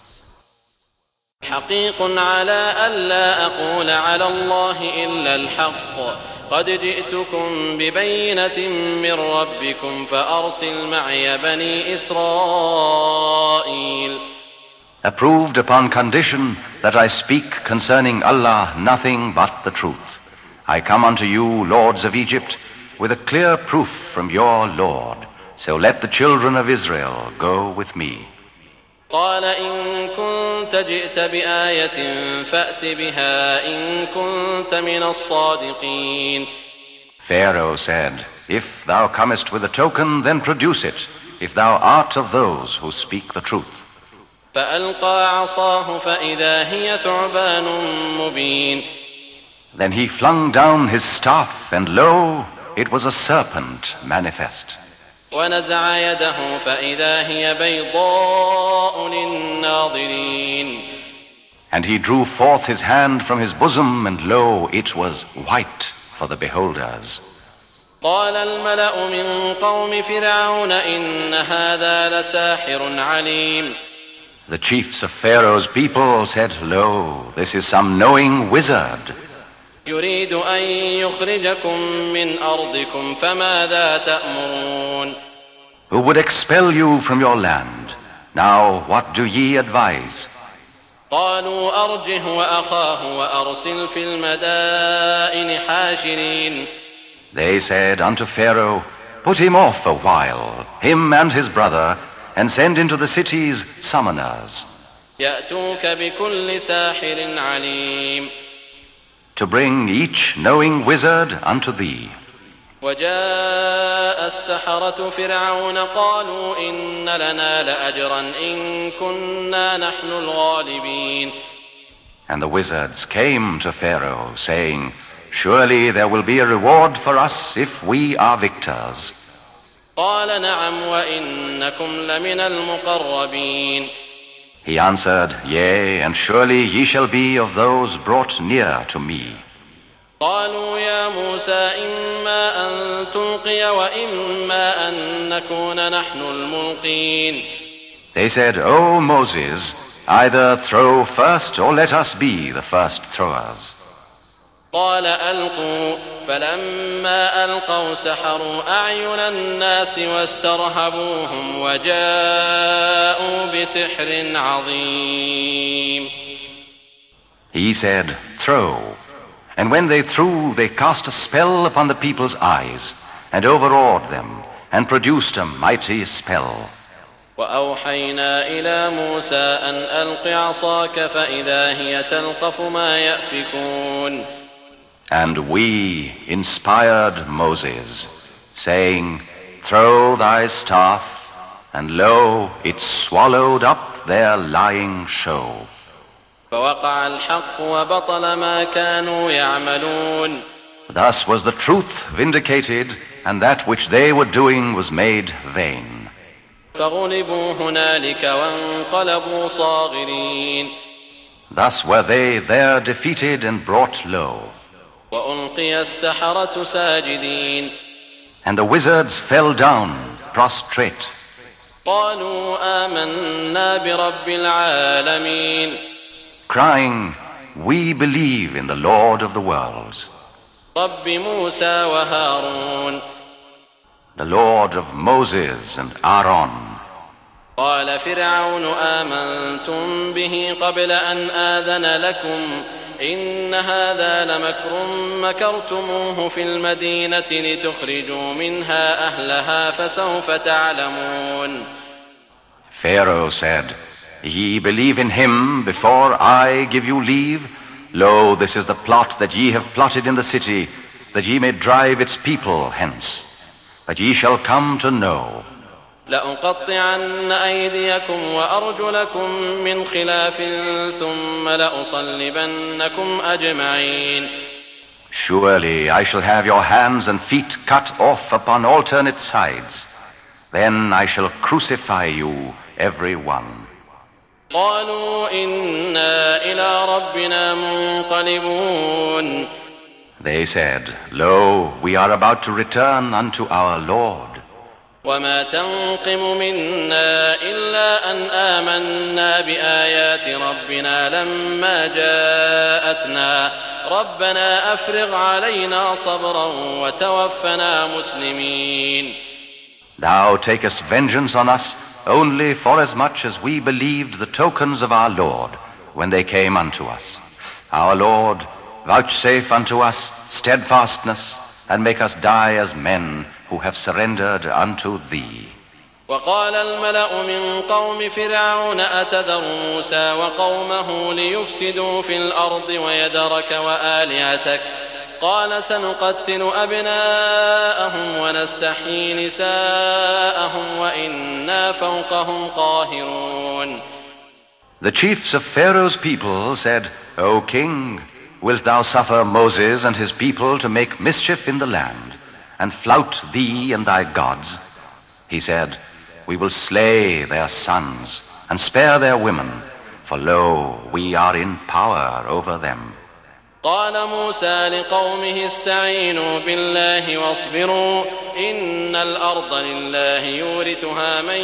حقيق على ألا أقول على الله إلا الحق قد جئتكم ببينة من ربكم فأرسل معي بني إسرائيل. Approved upon condition that I speak concerning Allah nothing but the truth. I come unto you, lords of Egypt, with a clear proof from your Lord. So let the children of Israel go with me. قال إن كنت جئت بآية فأت بها إن كنت من الصادقين. Pharaoh said, If thou comest with a token, then produce it, if thou art of those who speak the truth. فألقى عصاه فإذا هي ثعبان مبين. Then he flung down his staff, and lo, it was a serpent manifest. ونزع يده فإذا هي بيضاء للناظرين. And he drew forth his hand from his bosom, and lo, it was white for the beholders. قال الملأ من قوم فرعون إن هذا لساحر عليم. The chiefs of Pharaoh's people said, Lo, this is some knowing wizard. يريد أن يخرجكم من أرضكم فماذا تأمرون. Who would expel you from your land. Now what do ye advise? قالوا أرجه وأخاه وأرسل في المدائن حاشرين. They said unto Pharaoh, Put him off a while, him and his brother, and send into the cities summoners. يأتوك بكل ساحر عليم. To bring each knowing wizard unto thee. وجاء السحرة فرعون قالوا إن لنا لأجرا إن كنا نحن الغالبين. And the wizards came to Pharaoh, saying, Surely there will be a reward for us if we are victors. قال نعم وإنكم لمن المقربين. He answered, Yea, and surely ye shall be of those brought near to me. قالوا يا موسى إما أن تلقي وإما أن نكون نحن الملقين. They said, O Moses, either throw first or let us be the first throwers. قال ألقوا فلما ألقوا سحروا أعين الناس واسترهبوهم وجاءوا بسحر عظيم. He said, Throw. And when they threw, they cast a spell upon the people's eyes, and overawed them, and produced a mighty spell. وأوحينا إلى موسى أن ألق عصاك فإذا هي تلقف ما يأفكون. And we inspired Moses, saying, Throw thy staff, and lo, it swallowed up their lying show. فوقع الحق وبطل ما كانوا يعملون. Thus was the truth vindicated, and that which they were doing was made vain. فغلبوا هنالك وانقلبوا صاغرين. Thus were they there defeated and brought low. وألقي السحرة ساجدين. And the wizards fell down prostrate. قالوا آمنا برب العالمين. Crying, We believe in the Lord of the worlds. رب موسى وهارون. The Lord of Moses and Aaron. قال فرعون آمنتم به قبل أن آذن لكم إن هذا لمكر مكرتموه في المدينة لتخرجوا منها أهلها فسوف تعلمون. Pharaoh said, Ye believe in him before I give you leave? Lo, this is the plot that ye have plotted in the city, that ye may drive its people hence. But ye shall come to know. لأقطعن أيديكم وأرجلكم من خلاف ثم لأصلبنكم أجمعين. Surely I shall have your hands and feet cut off upon alternate sides. Then I shall crucify you, every one. قالوا إنا إلى ربنا منقلبون. They said, Lo, we are about to return unto our Lord. وما تنقم منا إلا أن آمنا بآيات ربنا لما جاءتنا ربنا أفرغ علينا صبرا وتوفنا مسلمين. Thou takest vengeance on us only forasmuch as we believed the tokens of our Lord when they came unto us. Our Lord, vouchsafe unto us steadfastness and make us die as men who have surrendered unto thee. وقال الملأ من قوم فرعون أتذر موسى وقومه ليفسدوا في الأرض ويذرك وآلهتك قال سنقتل أبناءهم ونستحيي نساءهم وإنا فوقهم قاهرون. The chiefs of Pharaoh's people said, O king, wilt thou suffer Moses and his people to make mischief in the land, and flout thee and thy gods? He said, We will slay their sons, and spare their women, for lo, we are in power over them. قال موسى لقومه استعينوا بالله واصبروا إن الأرض لله يورثها من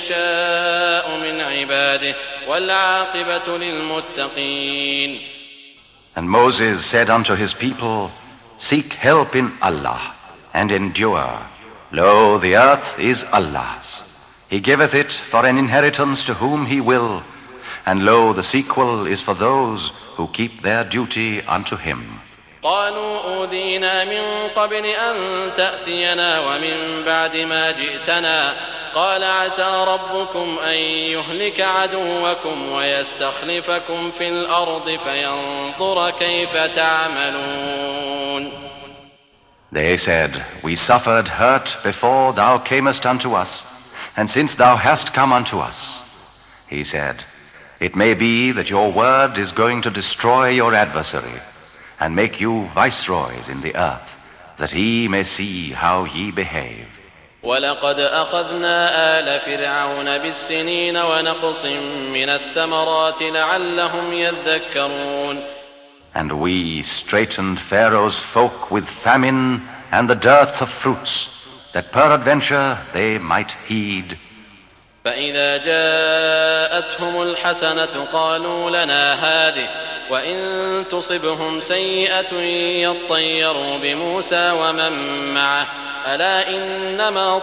يشاء من عباده والعاقبة للمتقين. And Moses said unto his people, Seek help in Allah, and endure. Lo, the earth is Allah's. He giveth it for an inheritance to whom he will, and lo, the sequel is for those who keep their duty unto him. قالوا أوذينا من قبل أن تأتينا ومن بعد ما جئتنا قال عسى ربكم أن يهلك عدوكم ويستخلفكم في الأرض فينظر كيف تعملون. They said, We suffered hurt before thou camest unto us, and since thou hast come unto us. He said, It may be that your word is going to destroy your adversary, and make you viceroys in the earth, that he may see how ye behave. ولقد أخذنا آل فرعون بالسنين ونقص من الثمرات لعلهم يذكرون. And we straitened Pharaoh's folk with famine and the dearth of fruits, that peradventure they might heed. فإذا جاءتهم الحسنة قالوا لنا هذه وإن تصبهم سيئة يطيروا بموسى ومن معه ألا إنما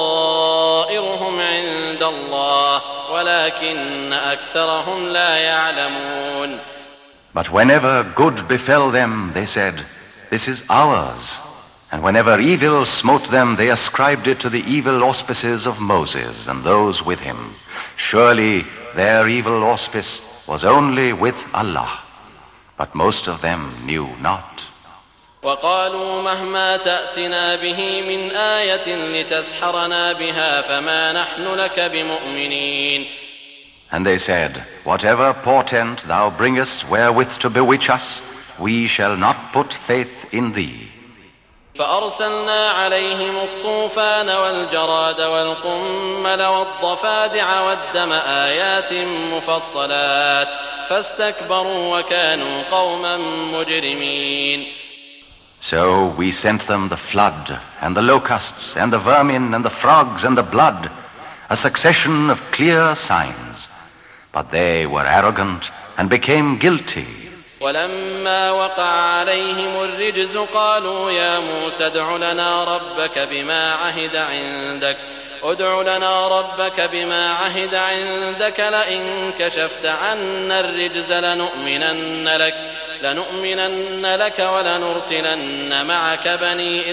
طائرهم عند الله ولكن أكثرهم لا يعلمون. But whenever good befell them, they said, This is ours. And whenever evil smote them, they ascribed it to the evil auspices of Moses and those with him. Surely their evil auspice was only with Allah. But most of them knew not. وقالوا مهما تأتنا به من آية لتسحرنا بها فما نحن لك بمؤمنين. And they said, Whatever portent thou bringest wherewith to bewitch us, we shall not put faith in thee. فأرسلنا عليهم الطوفان والجراد والقمل والضفادع والدم آيات مفصلات فاستكبروا وكانوا قوما مجرمين. So we sent them the flood, and the locusts, and the vermin, and the frogs, and the blood, a succession of clear signs. But they were arrogant and became guilty. ولما وقع عليهم الرجز قالوا يا موسى ادع لنا ربك بما عهد عندك ادع لنا ربك بما عهد عندك لئن كشفت عنا الرجز لنؤمنن لك لنؤمنن لك ولنرسلن معك بني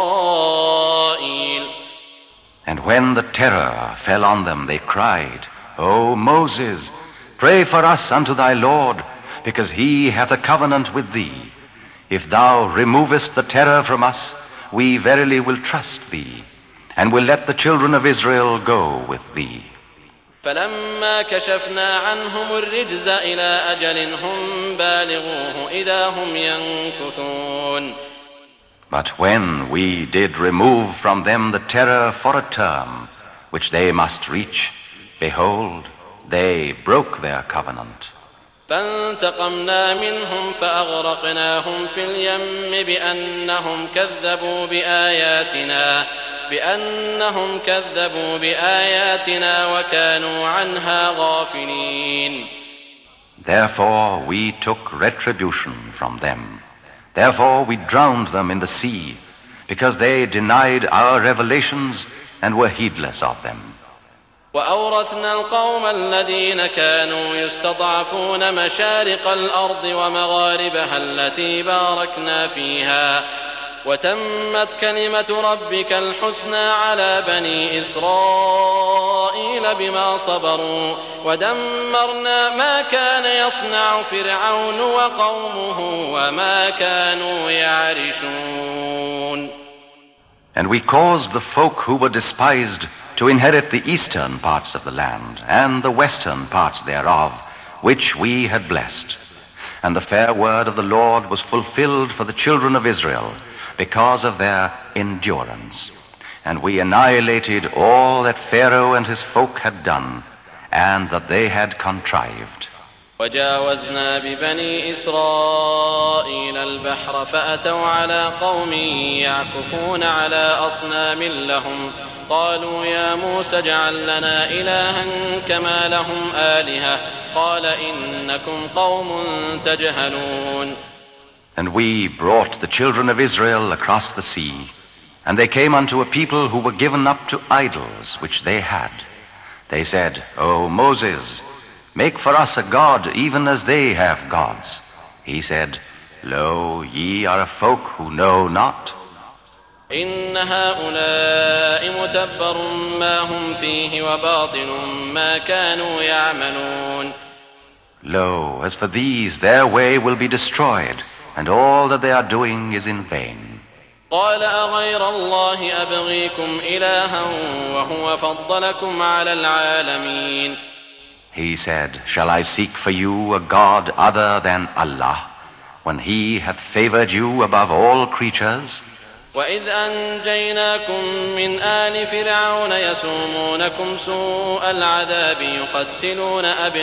إسرائيل. And when the terror fell on them, they cried, O Moses, pray for us unto thy Lord, because he hath a covenant with thee. If thou removest the terror from us, we verily will trust thee, and will let the children of Israel go with thee. فلما كشفنا عنهم الرجز إلى أجل هم بالغوه إذا هم ينكثون. But when we did remove from them the terror for a term, which they must reach, behold, they broke their covenant. فانتقمنا منهم فأغرقناهم في اليم بأنهم كذبوا بآياتنا بأنهم كذبوا بآياتنا وكانوا عنها غافلين. Therefore we took retribution from them. Therefore we drowned them in the sea, because they denied our revelations and were heedless of them. وأورثنا القوم الذين كانوا يستضعفون مشارق الأرض ومغاربها التي باركنا فيها وتمت كلمة ربك الحسنى على بني إسرائيل بما صبروا ودمرنا ما كان يصنع فرعون وقومه وما كانوا يعرشون. And we caused the folk who were despised to inherit the eastern parts of the land and the western parts thereof, which we had blessed. And the fair word of the Lord was fulfilled for the children of Israel because of their endurance. And we annihilated all that Pharaoh and his folk had done and that they had contrived. وجاوزنا ببني إسرائيل البحر فأتوا على قوم يعكفون على أصنام لهم قالوا يا موسى اجعل لنا إلها كما لهم آلهة قال إنكم قوم تجهلون. And we brought the children of Israel across the sea, and they came unto a people who were given up to idols which they had. They said, O Moses, make for us a god even as they have gods. He said, Lo, ye are a folk who know not. إن هؤلاء متبر ما هم فيه وباطل ما كانوا يعملون. Lo, as for these, their way will be destroyed, and all that they are doing is in vain. قال أغير الله أبغيكم إلها وهو فضلكم على العالمين. He said, Shall I seek for you a god other than Allah, when he hath favored you above all creatures? وإذ أنجيناكم من آل فرعون يسومونكم سوء العذاب يقتلون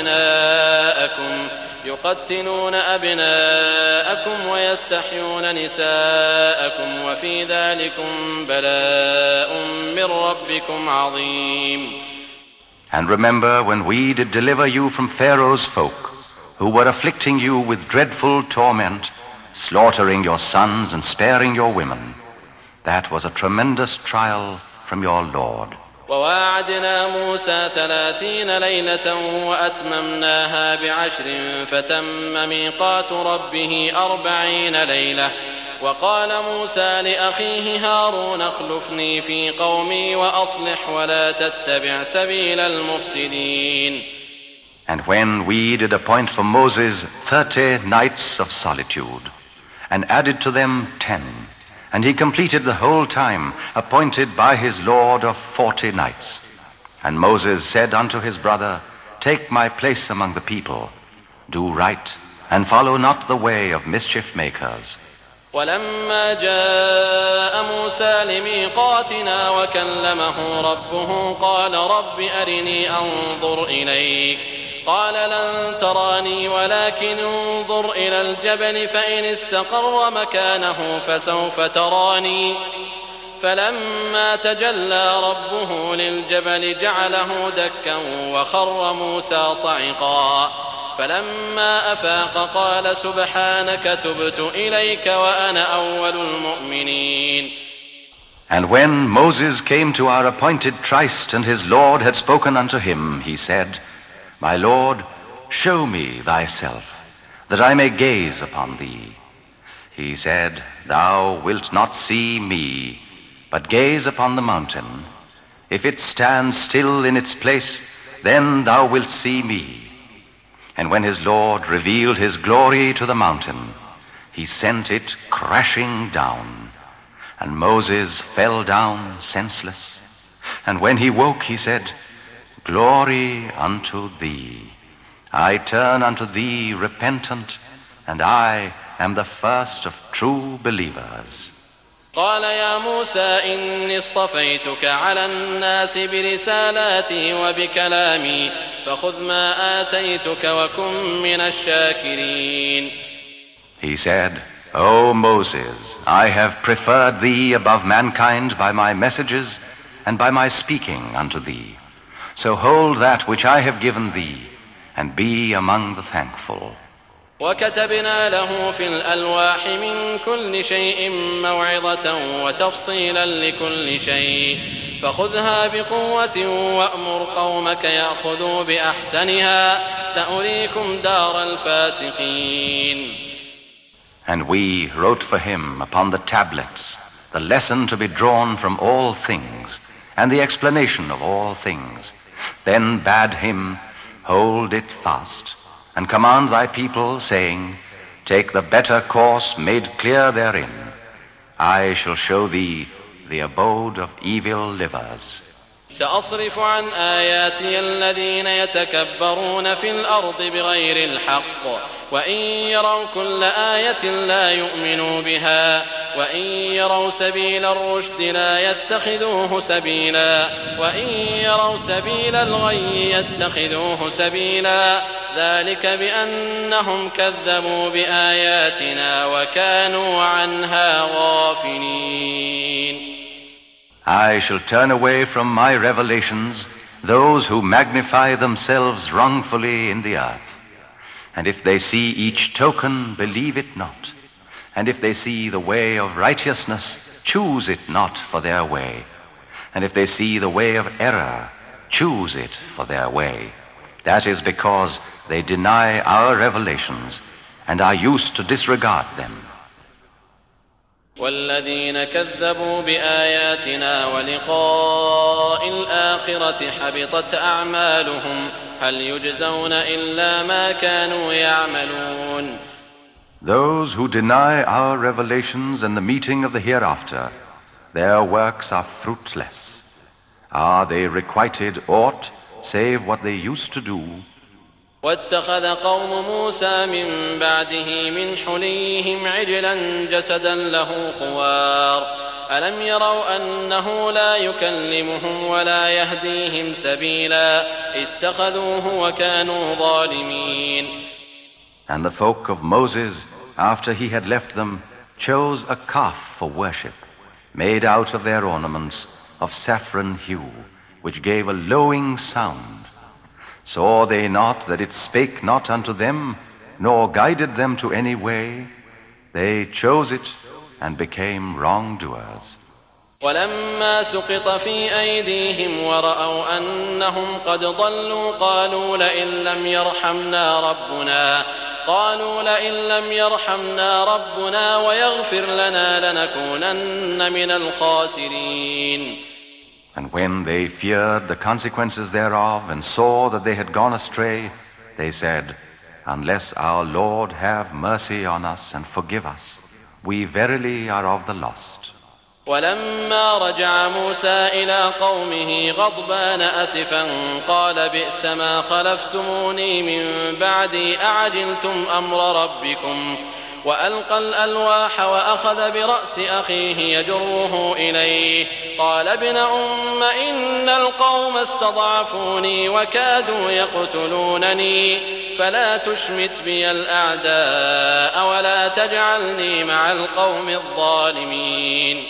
أبناءكم يقتلون أبناءكم ويستحيون نساءكم وفي ذلكم بلاء من ربكم عظيم. And remember when we did deliver you from Pharaoh's folk, who were afflicting you with dreadful torment, slaughtering your sons and sparing your women. That was a tremendous trial from your Lord. وواعدنا موسى ثلاثين ليلة وأتممناها بعشر فتم ميقات ربه أربعين ليلة وقال موسى لأخيه هارون اخلفني في قومي وأصلح ولا تتبع سبيل المفسدين. And when we did appoint for Moses thirty nights of solitude, and added to them ten, and he completed the whole time appointed by his Lord of forty nights. And Moses said unto his brother, Take my place among the people, do right, and follow not the way of mischief makers. ولما جاء موسى لميقاتنا وكلمه ربه قال رب أرني أنظر إليك قال لن تراني ولكن انظر إلى الجبل فإن استقر مكانه فسوف تراني فلما تجلى ربه للجبل جعله دكا وخر موسى صعقا فلما أفاق قال سبحانك تبت إليك وأنا أول المؤمنين. And when Moses came to our appointed tryst and his Lord had spoken unto him, he said, My Lord, show me thyself. that I may gaze upon thee. He said, Thou wilt not see me, but gaze upon the mountain. If it stands still in its place, then thou wilt see me. And when his Lord revealed his glory to the mountain, he sent it crashing down, and Moses fell down senseless. And when he woke, he said, Glory unto thee. I turn unto thee repentant, and I am the first of true believers. قال يا موسى إني اصطفيتك على الناس برسالاتي وبكلامي فخذ ما آتيتك وكن من الشاكرين. He said, O Moses, I have preferred thee above mankind by my messages and by my speaking unto thee. So hold that which I have given thee, and be among the thankful. وكتبنا له في الألواح من كل شيء موعظة وتفصيلا لكل شيء فخذها بقوة وأمر قومك يأخذوا بأحسنها سأريكم دار الفاسقين. And we wrote for him upon the tablets the lesson to be drawn from all things and the explanation of all things. Then bade him hold it fast and command thy people, saying, Take the better course made clear therein. I shall show thee the abode of evil livers. سأصرف عن آياتي الذين يتكبرون في الأرض بغير الحق وإن يروا كل آية لا يؤمنوا بها وإن يروا سبيل الرشد لا يتخذوه سبيلا وإن يروا سبيل الغي يتخذوه سبيلا ذلك بأنهم كذبوا بآياتنا وكانوا عنها غافلين. I shall turn away from my revelations those who magnify themselves wrongfully in the earth. And if they see each token, believe it not. And if they see the way of righteousness, choose it not for their way. And if they see the way of error, choose it for their way. That is because they deny our revelations and are used to disregard them. والذين كذبوا بآياتنا ولقاء الآخرة حبطت أعمالهم هل يجزون إلا ما كانوا يعملون. Those who deny our revelations and the meeting of the hereafter, their works are fruitless. Are they requited aught save what they used to do? واتخذ قوم موسى من بعده من حليهم عجلا جسدا له خوار ألم يروا أنه لا يكلمهم ولا يهديهم سبيلا اتخذوه وكانوا ظالمين. And the folk of Moses, after he had left them, chose a calf for worship, made out of their ornaments of saffron hue, which gave a lowing sound. Saw they not that it spake not unto them, nor guided them to any way? They chose it and became wrongdoers. ولما سقط في أيديهم ورأوا أنهم قد ضلوا قالوا لئن لم يرحمنا ربنا قالوا لئن لم يرحمنا ربنا ويغفر لنا لنكونن من الخاسرين. And when they feared the consequences thereof and saw that they had gone astray, they said, Unless our Lord have mercy on us and forgive us, we verily are of the lost. ولما رجع موسى إلى قومه غضبان أسفا قال بئس ما خلفتموني من بعدي أعجلتم أمر ربكم وألقى الألواح وأخذ برأس أخيه يجره إليه قال ابن أم إن القوم استضعفوني وكادوا يقتلونني فلا تشمت بي الأعداء ولا تجعلني مع القوم الظالمين.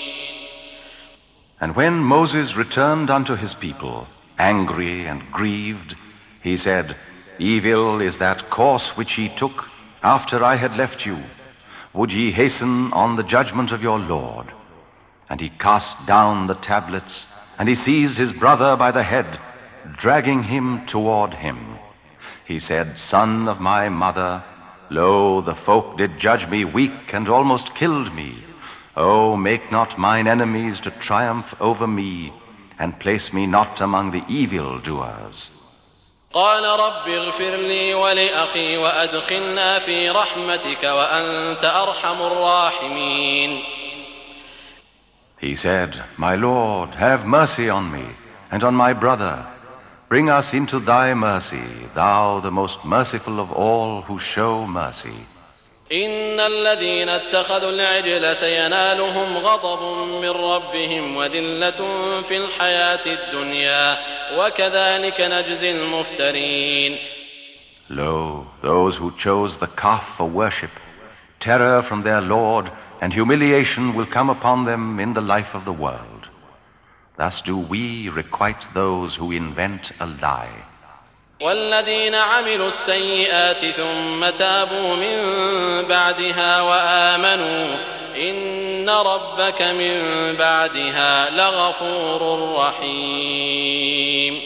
And when Moses returned unto his people, angry and grieved, he said, Evil is that course which ye took after I had left you. Would ye hasten on the judgment of your Lord? And he cast down the tablets, and he seized his brother by the head, dragging him toward him. He said, Son of my mother, Lo, the folk did judge me weak and almost killed me. Oh, make not mine enemies to triumph over me, and place me not among the evildoers. قال رب اغفر لي ولأخي وأدخلنا في رحمتك وأنت أرحم الراحمين. He said, My Lord, have mercy on me and on my brother. Bring us into thy mercy, thou the most merciful of all who show mercy. إن الذين اتخذوا العجل سينالهم غضب من ربهم وذلة في الحياة الدنيا وكذلك نجزي المفترين. Lo, those who chose the calf for worship, terror from their Lord and humiliation will come upon them in the life of the world. Thus do we requite those who invent a lie. والذين عملوا السيئات ثم تابوا من بعدها وآمنوا إن ربك من بعدها لغفور رحيم.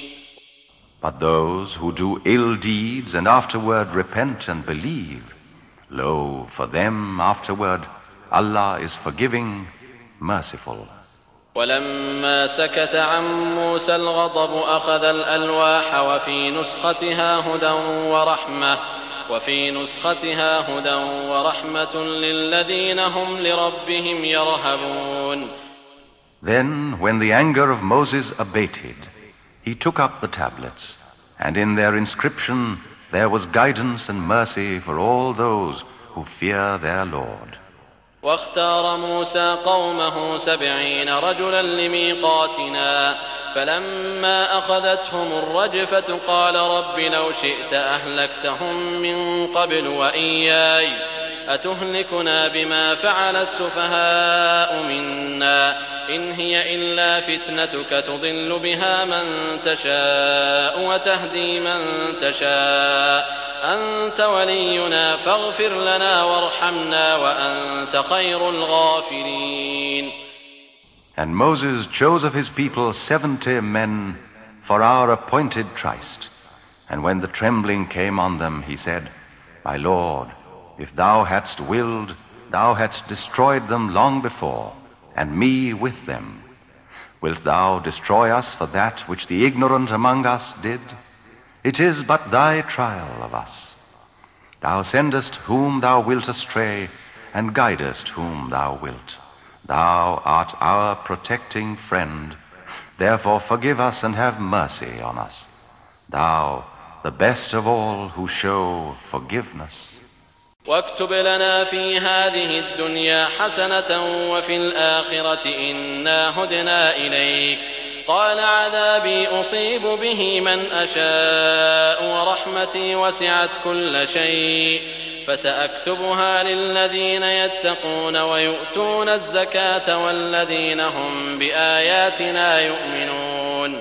But those who do ill deeds and afterward repent and believe, lo, for them afterward Allah is forgiving, merciful. ولما سكت عن موسى الغضب أخذ الألواح وفي نسختها هدى ورحمة وفي نسختها هدى ورحمة للذين هم لربهم يرهبون. Then, when the anger of Moses abated, he took up the tablets, and in their inscription there was guidance and mercy for all those who fear their Lord. واختار موسى قومه سبعين رجلا لميقاتنا فلما أخذتهم الرجفة قال رب لو شئت أهلكتهم من قبل وإياي أتهلكنا بما فعل السفهاء منا إن هي إلا فتنتك تضل بها من تشاء وتهدي من تشاء أنت ولينا فاغفر لنا وارحمنا وأنت خير الغافرين. And Moses chose of his people seventy men for our appointed tryst. And when the trembling came on them, he said, My Lord, if thou hadst willed, thou hadst destroyed them long before, and me with them. Wilt thou destroy us for that which the ignorant among us did? It is but thy trial of us. Thou sendest whom thou wilt astray, and guidest whom thou wilt. Thou art our protecting friend. Therefore forgive us and have mercy on us. Thou, the best of all who show forgiveness. واكتب لنا في هذه الدنيا حسنة وفي الآخرة إنا هدنا إليك قال عذابي أصيب به من أشاء ورحمتي وسعت كل شيء فسأكتبها للذين يتقون ويؤتون الزكاة والذين هم بآياتنا يؤمنون.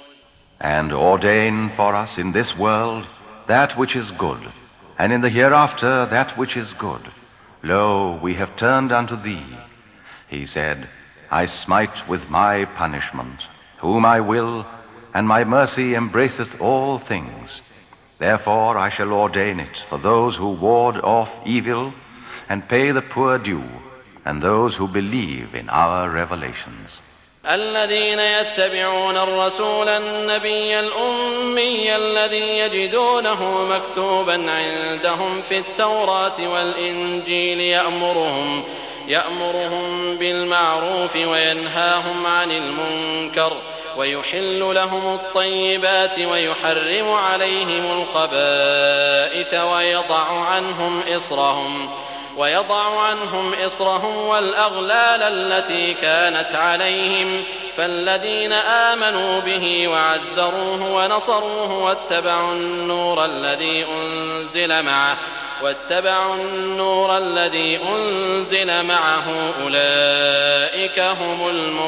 And ordain for us in this world that which is good, and in the hereafter that which is good. Lo, we have turned unto thee. He said, I smite with my punishment whom I will, and my mercy embraceth all things. Therefore I shall ordain it for those who ward off evil and pay the poor due, and those who believe in our revelations. الذين يتبعون الرسول النبي الأمي الذي يجدونه مكتوبا عندهم في التوراة والإنجيل يأمرهم يأمرهم بالمعروف وينهاهم عن المنكر ويحل لهم الطيبات ويحرم عليهم الخبائث ويضع عنهم إصرهم ويضع عنهم إصرهم والأغلال التي كانت عليهم فالذين آمنوا به وعزروه ونصروه واتبعوا النور الذي أنزل معه واتبعوا النور الذي أنزل معه أولئك هم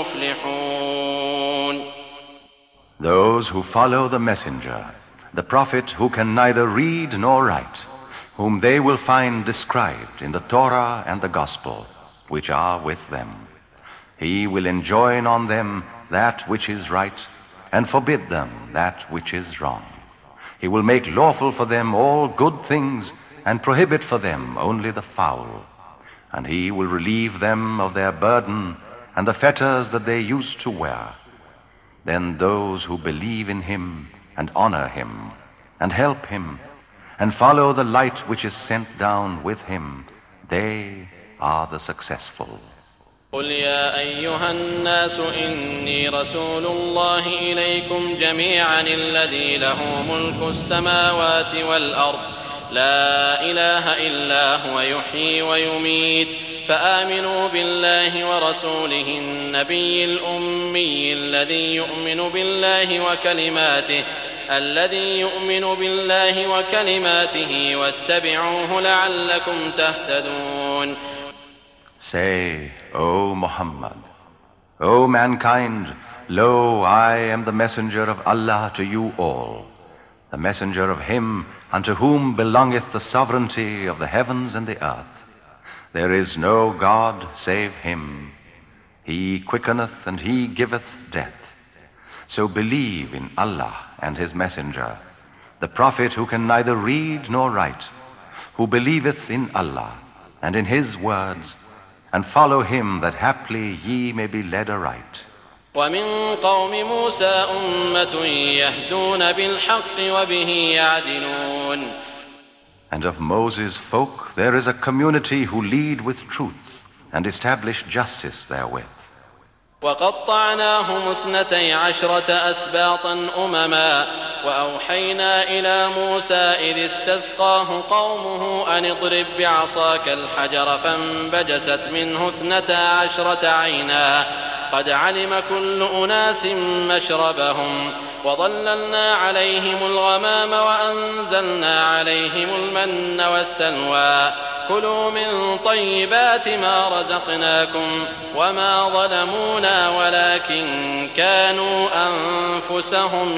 المفلحون. Those who follow the messenger, the prophet who can neither read nor write, whom they will find described in the Torah and the Gospel, which are with them. He will enjoin on them that which is right, and forbid them that which is wrong. He will make lawful for them all good things, and prohibit for them only the foul. And he will relieve them of their burden and the fetters that they used to wear. Then those who believe in him and honor him and help him and follow the light which is sent down with him, they are the successful. قل يا أيها الناس إني رسول الله إليكم جميعا الذي له ملك السماوات والأرض لا إله إلا هو يحيي ويميت فآمنوا بالله ورسوله النبي الأمي الذي يؤمن بالله وكلماته الذي يؤمن بالله وكلماته واتبعوه لعلكم تهتدون. Say, O Muhammad, O mankind, lo, I am the messenger of Allah to you all, the messenger of him unto whom belongeth the sovereignty of the heavens and the earth. There is no God save him. He quickeneth and he giveth death. So believe in Allah and his messenger, the prophet who can neither read nor write, who believeth in Allah and in his words, and follow him that haply ye may be led aright. ومن قوم موسى أمة يهدون بالحق وبه يعدلون. And of Moses' folk there is a community who lead with truth and establish justice therewith. وقطعناهم اثنتي عشرة أسباطا أمما وأوحينا إلى موسى إذ استسقاه قومه أن اضرب بعصاك الحجر فانبجست منه اثنتا عشرة عينا قد علم كل أناس مشربهم وظللنا عليهم الغمام وأنزلنا عليهم المن والسلوى كلوا من طيبات ما رزقناكم وما ظلمونا ولكن كانوا أنفسهم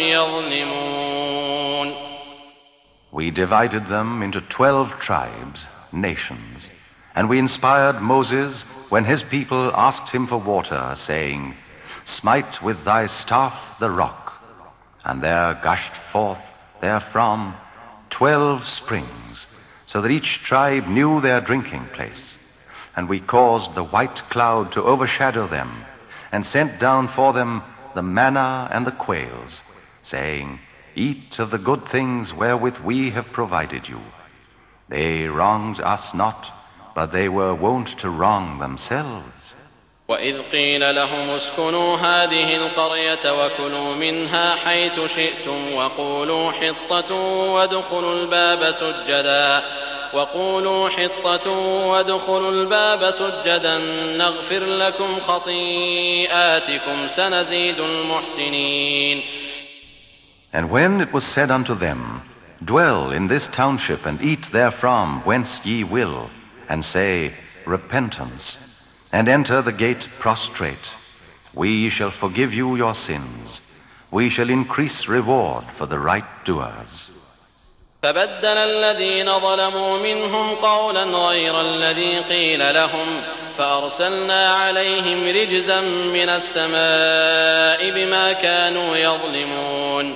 يظلمون. We divided them into twelve tribes, nations, and we inspired Moses when his people asked him for water, saying, Smite with thy staff the rock. And there gushed forth therefrom twelve springs, so that each tribe knew their drinking place. And we caused the white cloud to overshadow them, and sent down for them the manna and the quails, saying, Eat of the good things wherewith we have provided you. They wronged us not, but they were wont to wrong themselves. وإذ قيل لهم اسكنوا هذه القرية وكلوا منها حيث شئتم وقولوا حطة وادخلوا الباب سجدا وقولوا حطة وادخلوا الباب سجدا نغفر لكم خطيئاتكم سنزيد المحسنين. And when it was said unto them, Dwell in this township and eat therefrom whence ye will, and say, Repentance, and enter the gate prostrate, we shall forgive you your sins. We shall increase reward for the right doers. فبدل الذين ظلموا منهم قولا غير الذي قيل لهم فأرسلنا عليهم رجزا من السماء بما كانوا يظلمون.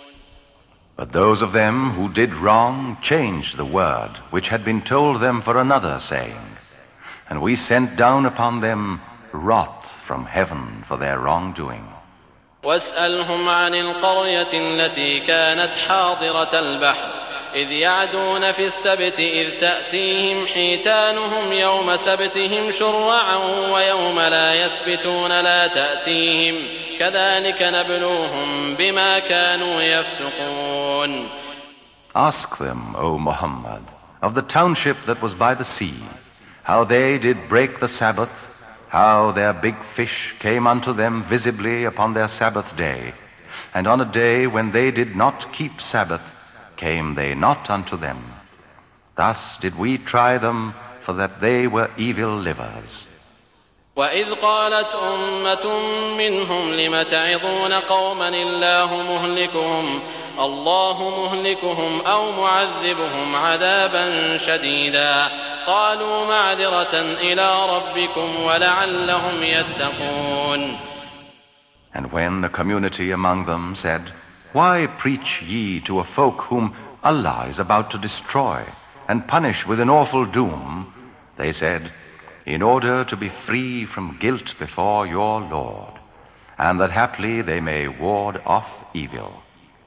But those of them who did wrong changed the word which had been told them for another, saying, And we sent down upon them wrath from heaven for their wrongdoing. واسألهم عن القرية التي كانت حاضرة البحر إذ يعدون في السبت إذ تأتيهم حيتانهم يوم سبتهم شرعا ويوم لا يسبتون لا تأتيهم كذلك نبلوهم بما كانوا يفسقون. Ask them, O Muhammad, of the township that was by the sea, how they did break the Sabbath, how their big fish came unto them visibly upon their Sabbath day, and on a day when they did not keep Sabbath, came they not unto them. Thus did we try them, for that they were evil livers. وإذ قالت أمة منهم لم تعظون قوما الله مهلكهم الله مهلكهم أو معذبهم عذابا شديدا قالوا معذرة إلى ربكم ولعلهم يتقون. And when a community among them said, Why preach ye to a folk whom Allah is about to destroy, and punish with an awful doom, they said, in order to be free from guilt before your Lord, and that haply they may ward off evil.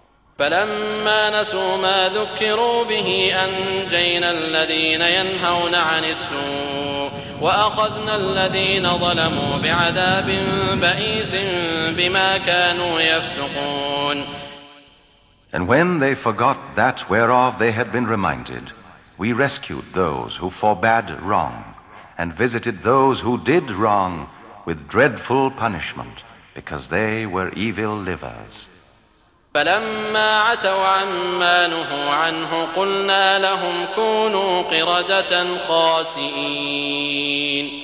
فلما نسوا ما ذكروا به أنجينا الذين ينهون عن السوء وأخذنا الذين ظلموا بعذاب بئيس بما كانوا يفسقون. And when they forgot that whereof they had been reminded, we rescued those who forbade wrong, and visited those who did wrong with dreadful punishment, because they were evil livers. فلما عتوا عما نهوا عنه قلنا لهم كونوا قردة خاسئين.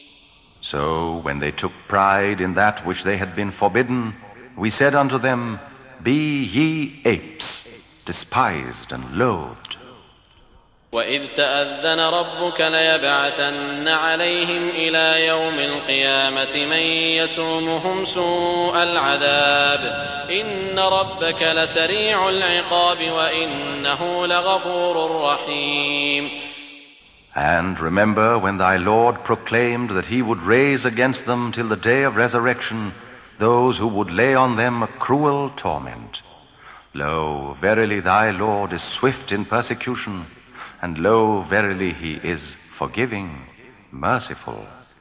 So when they took pride in that which they had been forbidden, we said unto them, Be ye apes, despised and loathed. وإذ تأذن ربك ليبعثن عليهم إلى يوم القيامة من يسومهم سوء العذاب إن ربك لسريع العقاب وإنه لغفور رحيم. And remember when thy Lord proclaimed that he would raise against them till the day of resurrection those who would lay on them a cruel torment. Lo, verily thy Lord is swift in persecution, and lo, verily he is forgiving, merciful.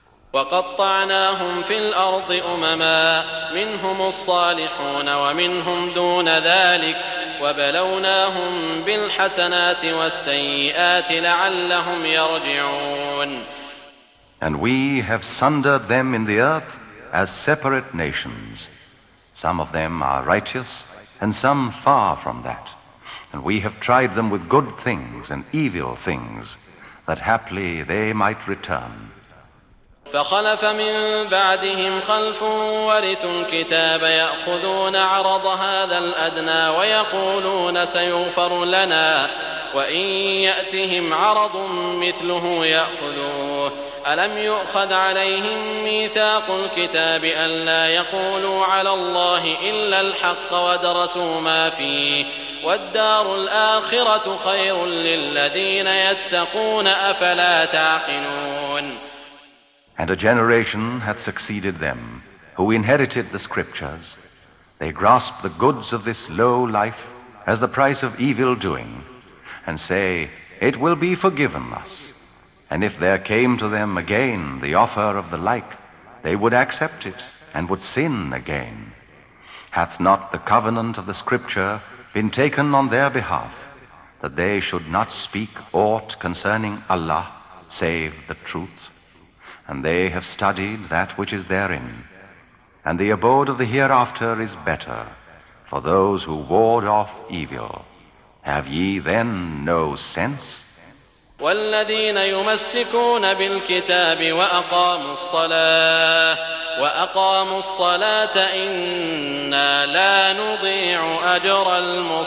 وقطعناهم في الأرض أمما منهم الصالحون ومنهم دون ذلك وبلوناهم بالحسنات والسيئات لعلهم يرجعون. And we have sundered them in the earth as separate nations. Some of them are righteous, and some far from that. And we have tried them with good things and evil things, that haply they might return. فخلف من بعدهم خلف ورثوا الكتاب يأخذون عرض هذا الأدنى ويقولون سيغفر لنا وإن يأتهم عرض مثله يأخذوه ألم يؤخذ عليهم ميثاق الكتاب ألا يقولوا على الله إلا الحق ودرسوا ما فيه والدار الآخرة خير للذين يتقون أفلا تعقلون. And a generation hath succeeded them, who inherited the scriptures. They grasp the goods of this low life as the price of evil doing, and say, It will be forgiven us. And if there came to them again the offer of the like, they would accept it, and would sin again. Hath not the covenant of the scripture been taken on their behalf, that they should not speak aught concerning Allah, save the truth? And they have studied that which is therein. And the abode of the hereafter is better for those who ward off evil. Have ye then no sense? والذين يمسكون بالكتاب وأقاموا الصلاة وأقاموا الصلاة إنا لا نضيع أجر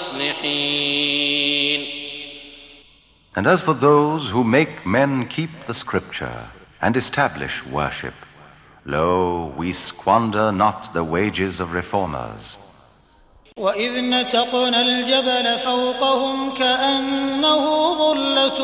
المصلحين. And as for those who make men keep the scripture and establish worship, lo, we squander not the wages of reformers. وإذ نتقنا الجبل فوقهم كأنه ظلة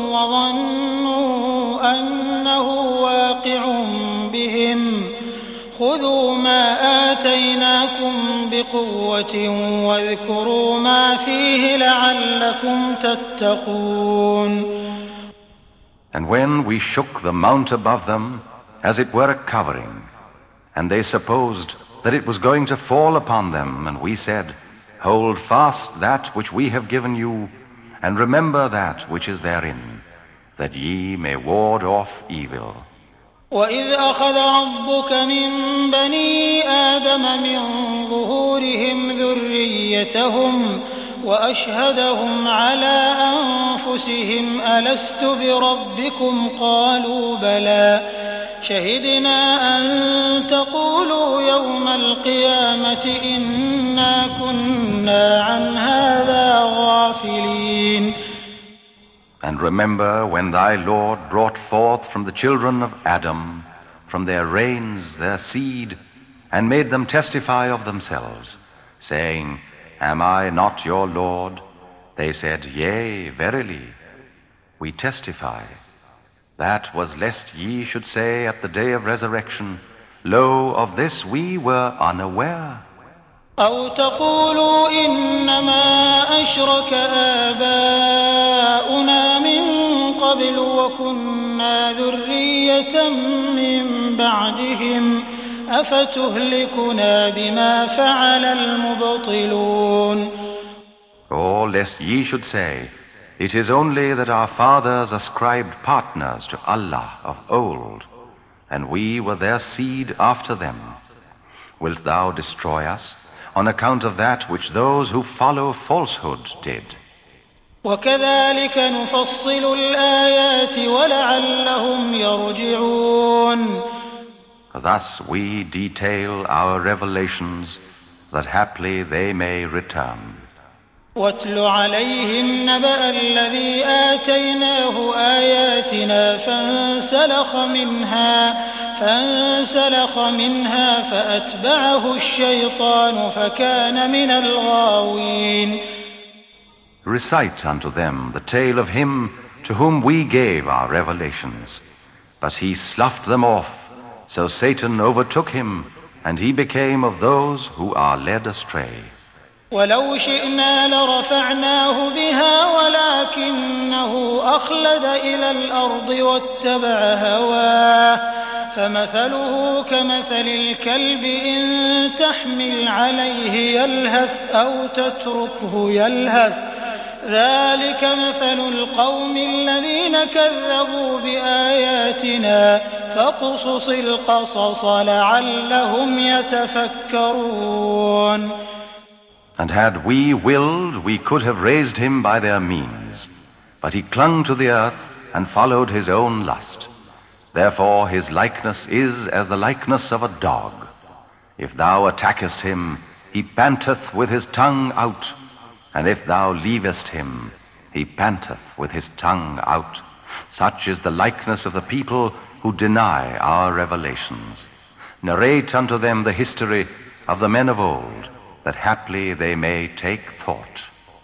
وظنوا أنه واقع بهم خذوا ما آتيناكم بقوة واذكروا ما فيه لعلكم تتقون. And when we shook the mount above them, as it were a covering, and they supposed that it was going to fall upon them, and we said, Hold fast that which we have given you, and remember that which is therein, that ye may ward off evil. وإذ أخذ ربك من بني آدم من ظهورهم ذريتهم وأشهدهم على أنفسهم ألست بربكم قالوا بلى شهدنا أن تقولوا يوم القيامة إنا كنا عن هذا غافلين. And remember when thy Lord brought forth from the children of Adam, from their reins, their seed, and made them testify of themselves, saying, Am I not your Lord? They said, Yea, verily. we testify. That was lest ye should say at the day of resurrection, Lo, of this we were unaware. أو تقولوا إنما أشرك آباؤنا من قبل وكنا ذرية من بعدهم أفتهلكنا بما فعل المبطلون. Or lest ye should say, It is only that our fathers ascribed partners to Allah of old, and we were their seed after them. Wilt thou destroy us on account of that which those who follow falsehood did? وكذلك نفصل الآيات ولعلهم يرجعون. Thus we detail our revelations, that haply they may return. واتل عليهم نبأ الذي آتيناه آياتنا فانسلخ منها فانسلخ منها فأتبعه الشيطان فكان من الغاوين. Recite unto them the tale of him to whom we gave our revelations, but he sloughed them off, so Satan overtook him, and he became of those who are led astray. ولو شئنا لرفعناه بها ولكنه أخلد إلى الأرض واتبع هواه فمثله كمثل الكلب إن تحمل عليه يلهث أو تتركه يلهث ذلك مثل القوم الذين كذبوا بآياتنا فاقصص القصص لعلهم يتفكرون. And had we willed, we could have raised him by their means. But he clung to the earth and followed his own lust. Therefore his likeness is as the likeness of a dog. If thou attackest him, he panteth with his tongue out. And if thou leavest him, he panteth with his tongue out. Such is the likeness of the people who deny our revelations. Narrate unto them the history of the men of old, that haply they may take thought.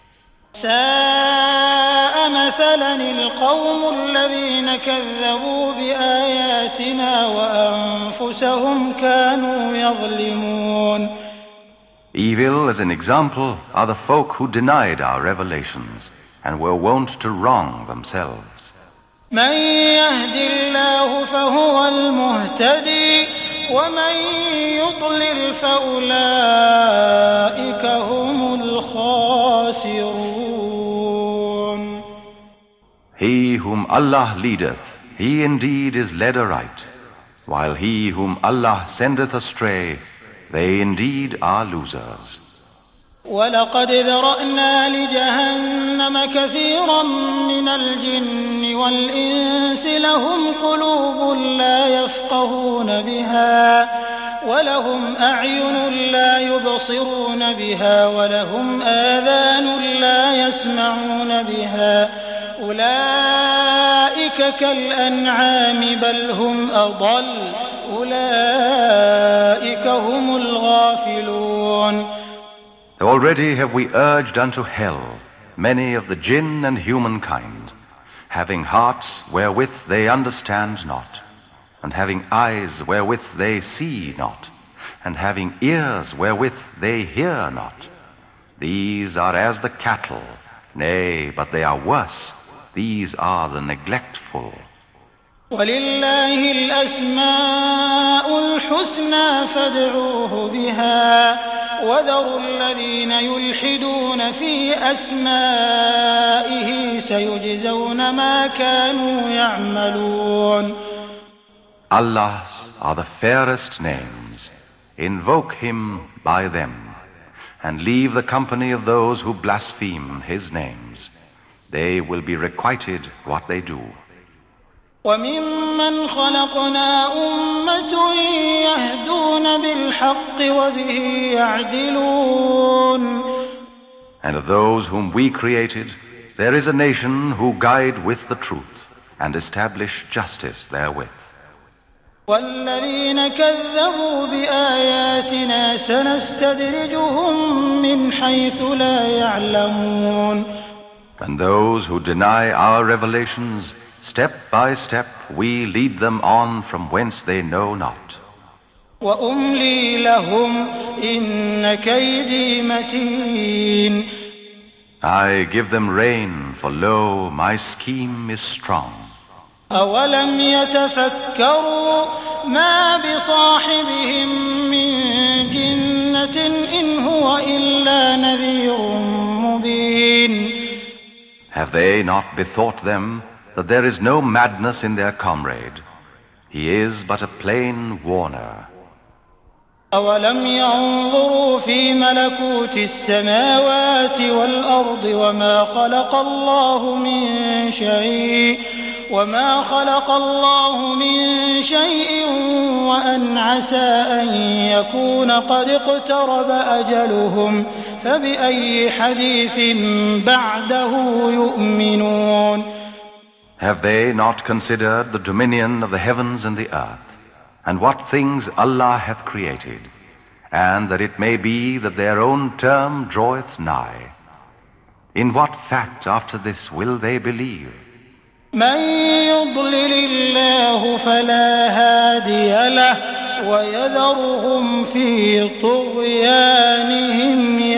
ساء مثلا القوم الذين كذبوا بآياتنا وأنفسهم كانوا يظلمون. Evil as an example are the folk who denied our revelations and were wont to wrong themselves. من يهد الله فهو المهتدي ومن يضلل فأولئك هم الخاسرون. He whom Allah leadeth, he indeed is led aright, while he whom Allah sendeth astray, they indeed are losers. ولقد ذرأنا لجهنم كثيرا من الجن والإنس لهم قلوب لا يفقهون بها ولهم أعين لا يبصرون بها ولهم آذان لا يسمعون بها أولئك كالأنعام بل هم أضل أولئك هم الغافلون. Already have we urged unto hell many of the jinn and humankind, having hearts wherewith they understand not, and having eyes wherewith they see not, and having ears wherewith they hear not. These are as the cattle, nay, but they are worse. These are the neglectful. ولله الأسماء الحسنى فادعوه بها وذروا الذين يلحدون في أسمائه سيجزون ما كانوا يعملون. Allah's are the fairest names. Invoke him by them, and leave the company of those who blaspheme his names. They will be requited what they do. وممن خلقنا أمة يهدون بالحق وبه يعدلون. And of those whom we created, there is a nation who guide with the truth and establish justice therewith. والذين كذبوا بآياتنا سنستدرجهم من حيث لا يعلمون. And those who deny our revelations, step by step we lead them on from whence they know not. وأملي لهم إن كيدي متين. I give them rain, for lo, my scheme is strong. أولم يتفكروا ما بصاحبهم من جنة إن هو إلا نذير مبين. Have they not bethought them that there is no madness in their comrade? He is but a plain warner. أولم ينظروا في ملكوت السماوات والأرض وما خلق الله من شيء وما خلق الله من شيء وأن عسى أن يكون قد اقترب أجلهم فبأي حديث بعده يؤمنون. Have they not considered the dominion of the heavens and the earth, and what things Allah hath created, and that it may be that their own term draweth nigh? In what fact after this will they believe? من يضلل الله فلا هادي له ويذرهم في طغيانهم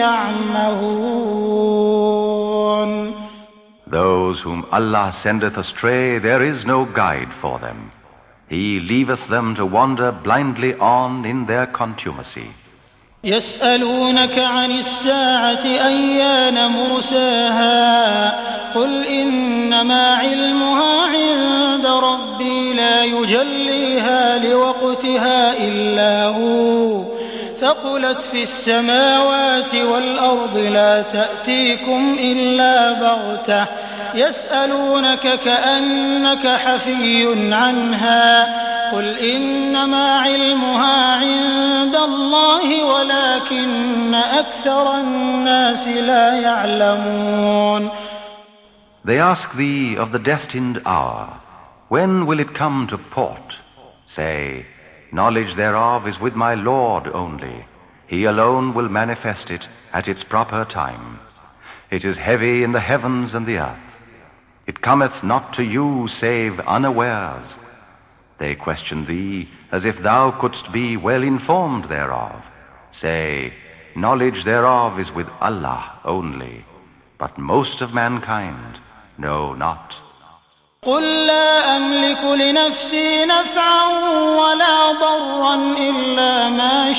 يعمهون. Those whom Allah sendeth astray, there is no guide for them. He leaveth them to wander blindly on in their contumacy. يسألونك عن الساعة أيان مرساها قل إنما علمها عند ربي لا يجليها لوقتها إلا هو ثقلت في السماوات والأرض لا تأتيكم إلا بغتة يسألونك كأنك حفي عنها قل إنما علمها عند الله ولكن أكثر الناس لا يعلمون. They ask thee of the destined hour. When will it come to port? Say, knowledge thereof is with my Lord only. He alone will manifest it at its proper time. It is heavy in the heavens and the earth. It cometh not to you save unawares. They question thee as if thou couldst be well informed thereof. Say, knowledge thereof is with Allah only, but most of mankind know not. قل لا أملك لنفسي نفعا ولا ضرا إلا ما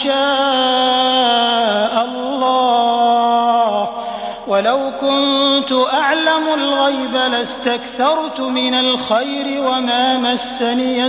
شاء الله ولو كنت أعلم الغيب لاستكثرت من الخير وما مسني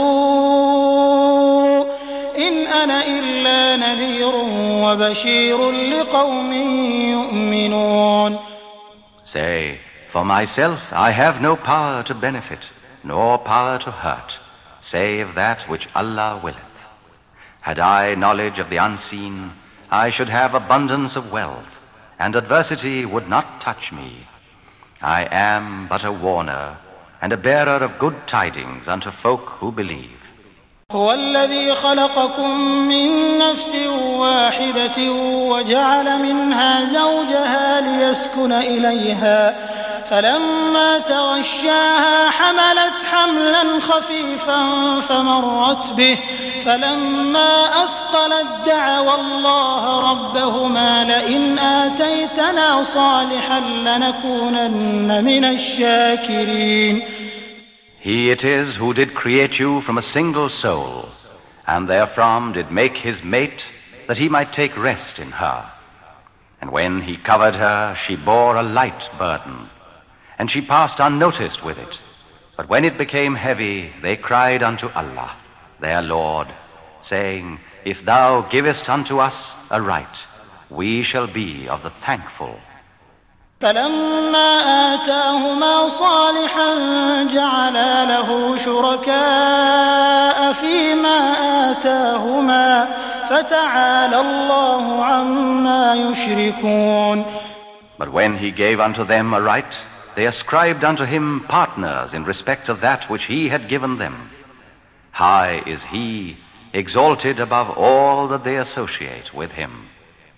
السوء إن أنا إلا نذير وبشير لقوم يؤمنون. Say, for myself I have no power to benefit, nor power to hurt, save that which Allah willeth. Had I knowledge of the unseen, I should have abundance of wealth, and adversity would not touch me. I am but a warner, and a bearer of good tidings unto folk who believe. هو الذي خلقكم من نفس واحدة وجعل منها زوجها ليسكن إليها فلما تغشاها حملت حملا خفيفا فمرت به فلما أثقلت دعوا الله ربهما لئن آتيتنا صالحا لنكونن من الشاكرين. He it is who did create you from a single soul, and therefrom did make his mate, that he might take rest in her. And when he covered her, she bore a light burden, and she passed unnoticed with it. But when it became heavy, they cried unto Allah, their Lord, saying, If thou givest unto us a right, we shall be of the thankful. فلما آتاهما صالحا جعلا له شركاء فيما آتاهما فتعالى الله عما يشركون. But when he gave unto them a right, they ascribed unto him partners in respect of that which he had given them. High is he, exalted above all that they associate with him.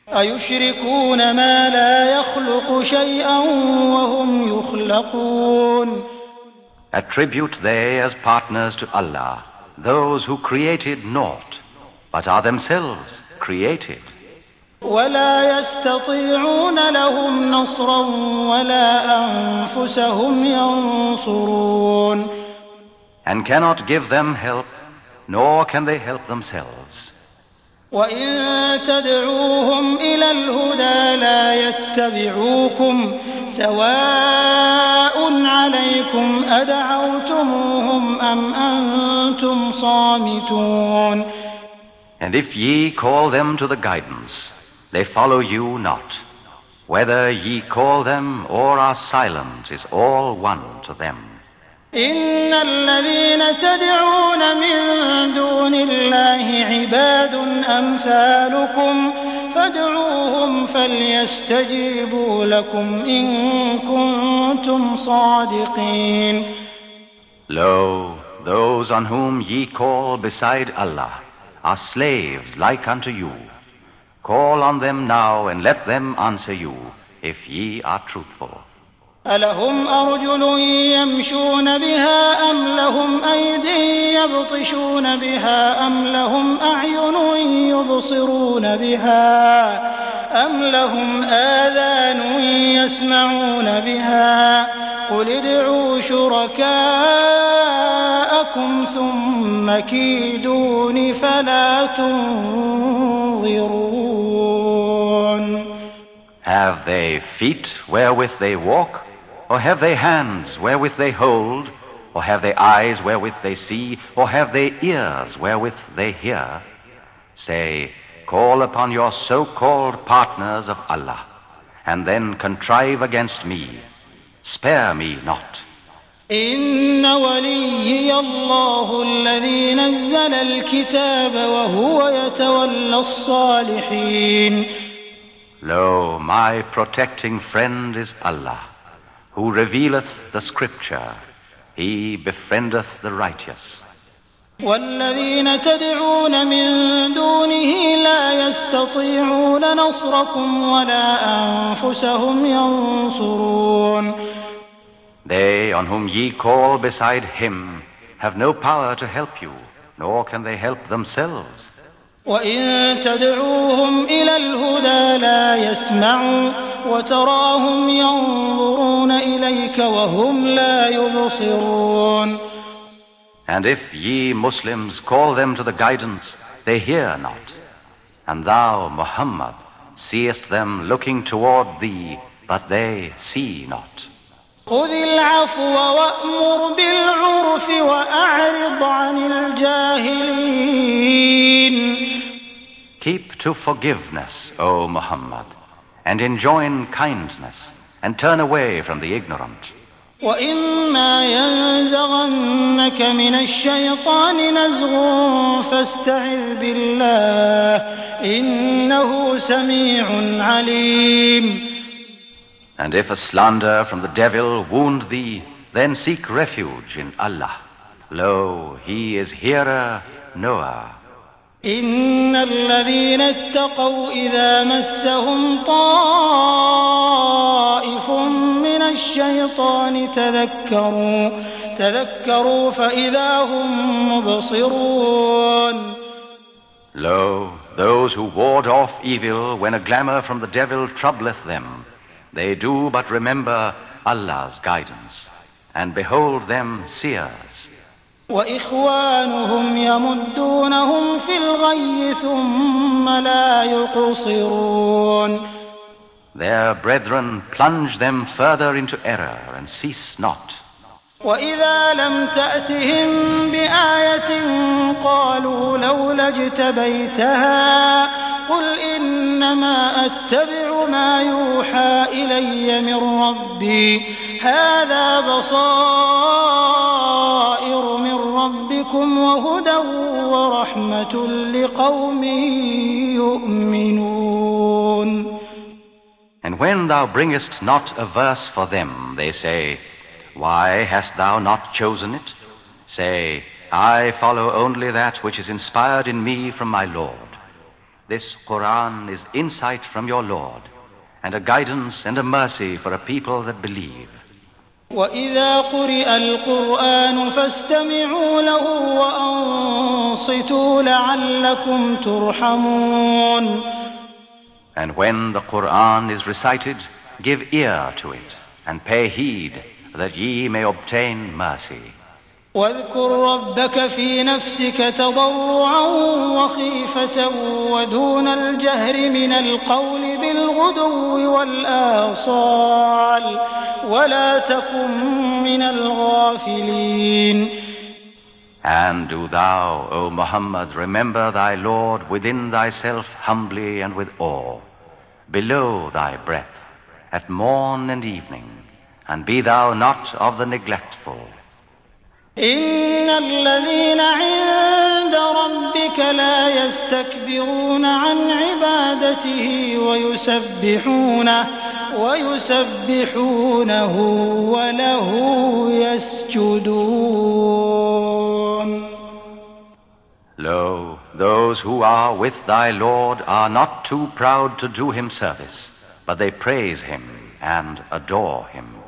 أَيُشْرِكُونَ مَا لَا يَخْلُقُ شَيْئًا وَهُمْ يُخْلَقُونَ. Attribute they as partners to Allah those who created naught, but are themselves created. وَلَا يَسْتَطِيعُونَ لَهُمْ نَصْرًا وَلَا أَنفُسَهُمْ يَنصُرُونَ. And cannot give them help, nor can they help themselves. وَإِن تَدْعُوهُمْ إِلَى الْهُدَىٰ لَا يَتَّبِعُوكُمْ سَوَاءٌ عَلَيْكُمْ أَدَعَوْتُمُوهُمْ أَمْ أَنْتُمْ صَامِتُونَ. And if ye call them to the guidance, they follow you not. Whether ye call them or are silent is all one to them. إِنَّ الَّذِينَ تَدْعُونَ مِن دُونِ اللَّهِ عِبَادٌ أَمْثَالُكُمْ فَادْعُوهُمْ فَلْيَسْتَجِيبُوا لَكُمْ إِن كُنتُمْ صَادِقِينَ. Lo, those on whom ye call beside Allah are slaves like unto you. Call on them now and let them answer you, if ye are truthful. أَلَهُمْ أَرْجُلٌ يَمْشُونَ بِهَا أَمْ لَهُمْ أَيْدٍ يَبْطِشُونَ بِهَا أَمْ لَهُمْ أَعْيُنٌ يُبْصِرُونَ بِهَا أَمْ لَهُمْ آذَانٌ يَسْمَعُونَ بِهَا قُلِ ادْعُوا شُرَكَاءَكُمْ ثُمَّ كِيدُونِ فَلَا تُنظِرُونَ. Have they feet wherewith they walk? Or have they hands wherewith they hold? Or have they eyes wherewith they see? Or have they ears wherewith they hear? Say, call upon your so-called partners of Allah, and then contrive against me. Spare me not. إِنَّ وَلِيِّيَ اللَّهُ الَّذِي نَزَّلَ الْكِتَابَ وَهُوَ يَتَوَلَّى الصَّالِحِينَ. Lo, my protecting friend is Allah, who revealeth the scripture. He befriendeth the righteous. وَالَّذِينَ تَدْعُونَ مِن دُونِهِ لَا يَسْتَطِيعُونَ نَصْرَكُمْ وَلَا أَنفُسَهُمْ يَنصُرُونَ. They on whom ye call beside him have no power to help you, nor can they help themselves. وَإِن تَدْعُوهُمْ إِلَى الْهُدَىٰ لَا يَسْمَعُوا وَتَرَاهُمْ يَنظُرُونَ إِلَيْكَ وَهُمْ لَا يُبْصِرُونَ. And if ye Muslims call them to the guidance, they hear not. And thou, Muhammad, seest them looking toward thee, but they see not. خُذِ الْعَفْوَ وَأْمُرْ بِالْعُرْفِ وَأَعْرِضْ عَنِ الْجَاهِلِينَ. Keep to forgiveness, O Muhammad, and enjoin kindness, and turn away from the ignorant. وَإِمَّا يَنزَغَنَّكَ مِنَ الشَّيْطَانِ نَزْغٌ فَاسْتَعِذْ بِاللَّهِ إِنَّهُ سَمِيعٌ عَلِيمٌ. And if a slander from the devil wound thee, then seek refuge in Allah. Lo, he is hearer, knower. إِنَّ الَّذِينَ اتَّقَوْا إِذَا مَسَّهُمْ طَائِفٌ مِّنَ الشَّيْطَانِ تَذَكَّرُوا تَذَكَّرُوا فَإِذَا هُم مُّبْصِرُونَ. Lo, those who ward off evil when a glamour from the devil troubleth them, they do but remember Allah's guidance, and behold them seers. وَإِخْوَانُهُمْ يَمُدُّونَهُمْ فِي الْغَيِّ ثُمَّ لَا يُقْصِرُونَ. Their brethren plunge them further into error and cease not. وَإِذَا لَمْ تَأْتِهِمْ بِآيَةٍ قَالُوا لَوْلَا اجْتَبَيْتَهَا قُلْ إِنَّمَا أَتَّبِعُ مَا يُوحَىٰ إِلَيَّ مِن رَّبِّي هَٰذَا بَصَائِرُ مِن رَّبِّكُمْ وَهُدًى وَرَحْمَةٌ لِّقَوْمٍ يُؤْمِنُونَ. And when thou bringest not a verse for them, they say, why hast thou not chosen it? Say, I follow only that which is inspired in me from my Lord. This Quran is insight from your Lord, and a guidance and a mercy for a people that believe. وَإِذَا قُرِئَ الْقُرْآنُ فَاسْتَمِعُوا لَهُ وَأَنصِتُوا لَعَلَّكُمْ تُرْحَمُونَ. And when the Quran is recited, give ear to it, and pay heed, that ye may obtain mercy. واذكر ربك في نفسك تضرعا وخيفة ودون الجهر من القول بالغدو والآصال ولا تكن من الغافلين. And do thou, O Muhammad, remember thy Lord within thyself humbly and with awe, below thy breath, at morn and evening, and be thou not of the neglectful. إن الذين عند ربك لا يستكبرون عن عبادته ويسبحونه ويسبحونه وله يسجدون. Lo, those who are with thy Lord are not too proud to do him service, but they praise him and adore him.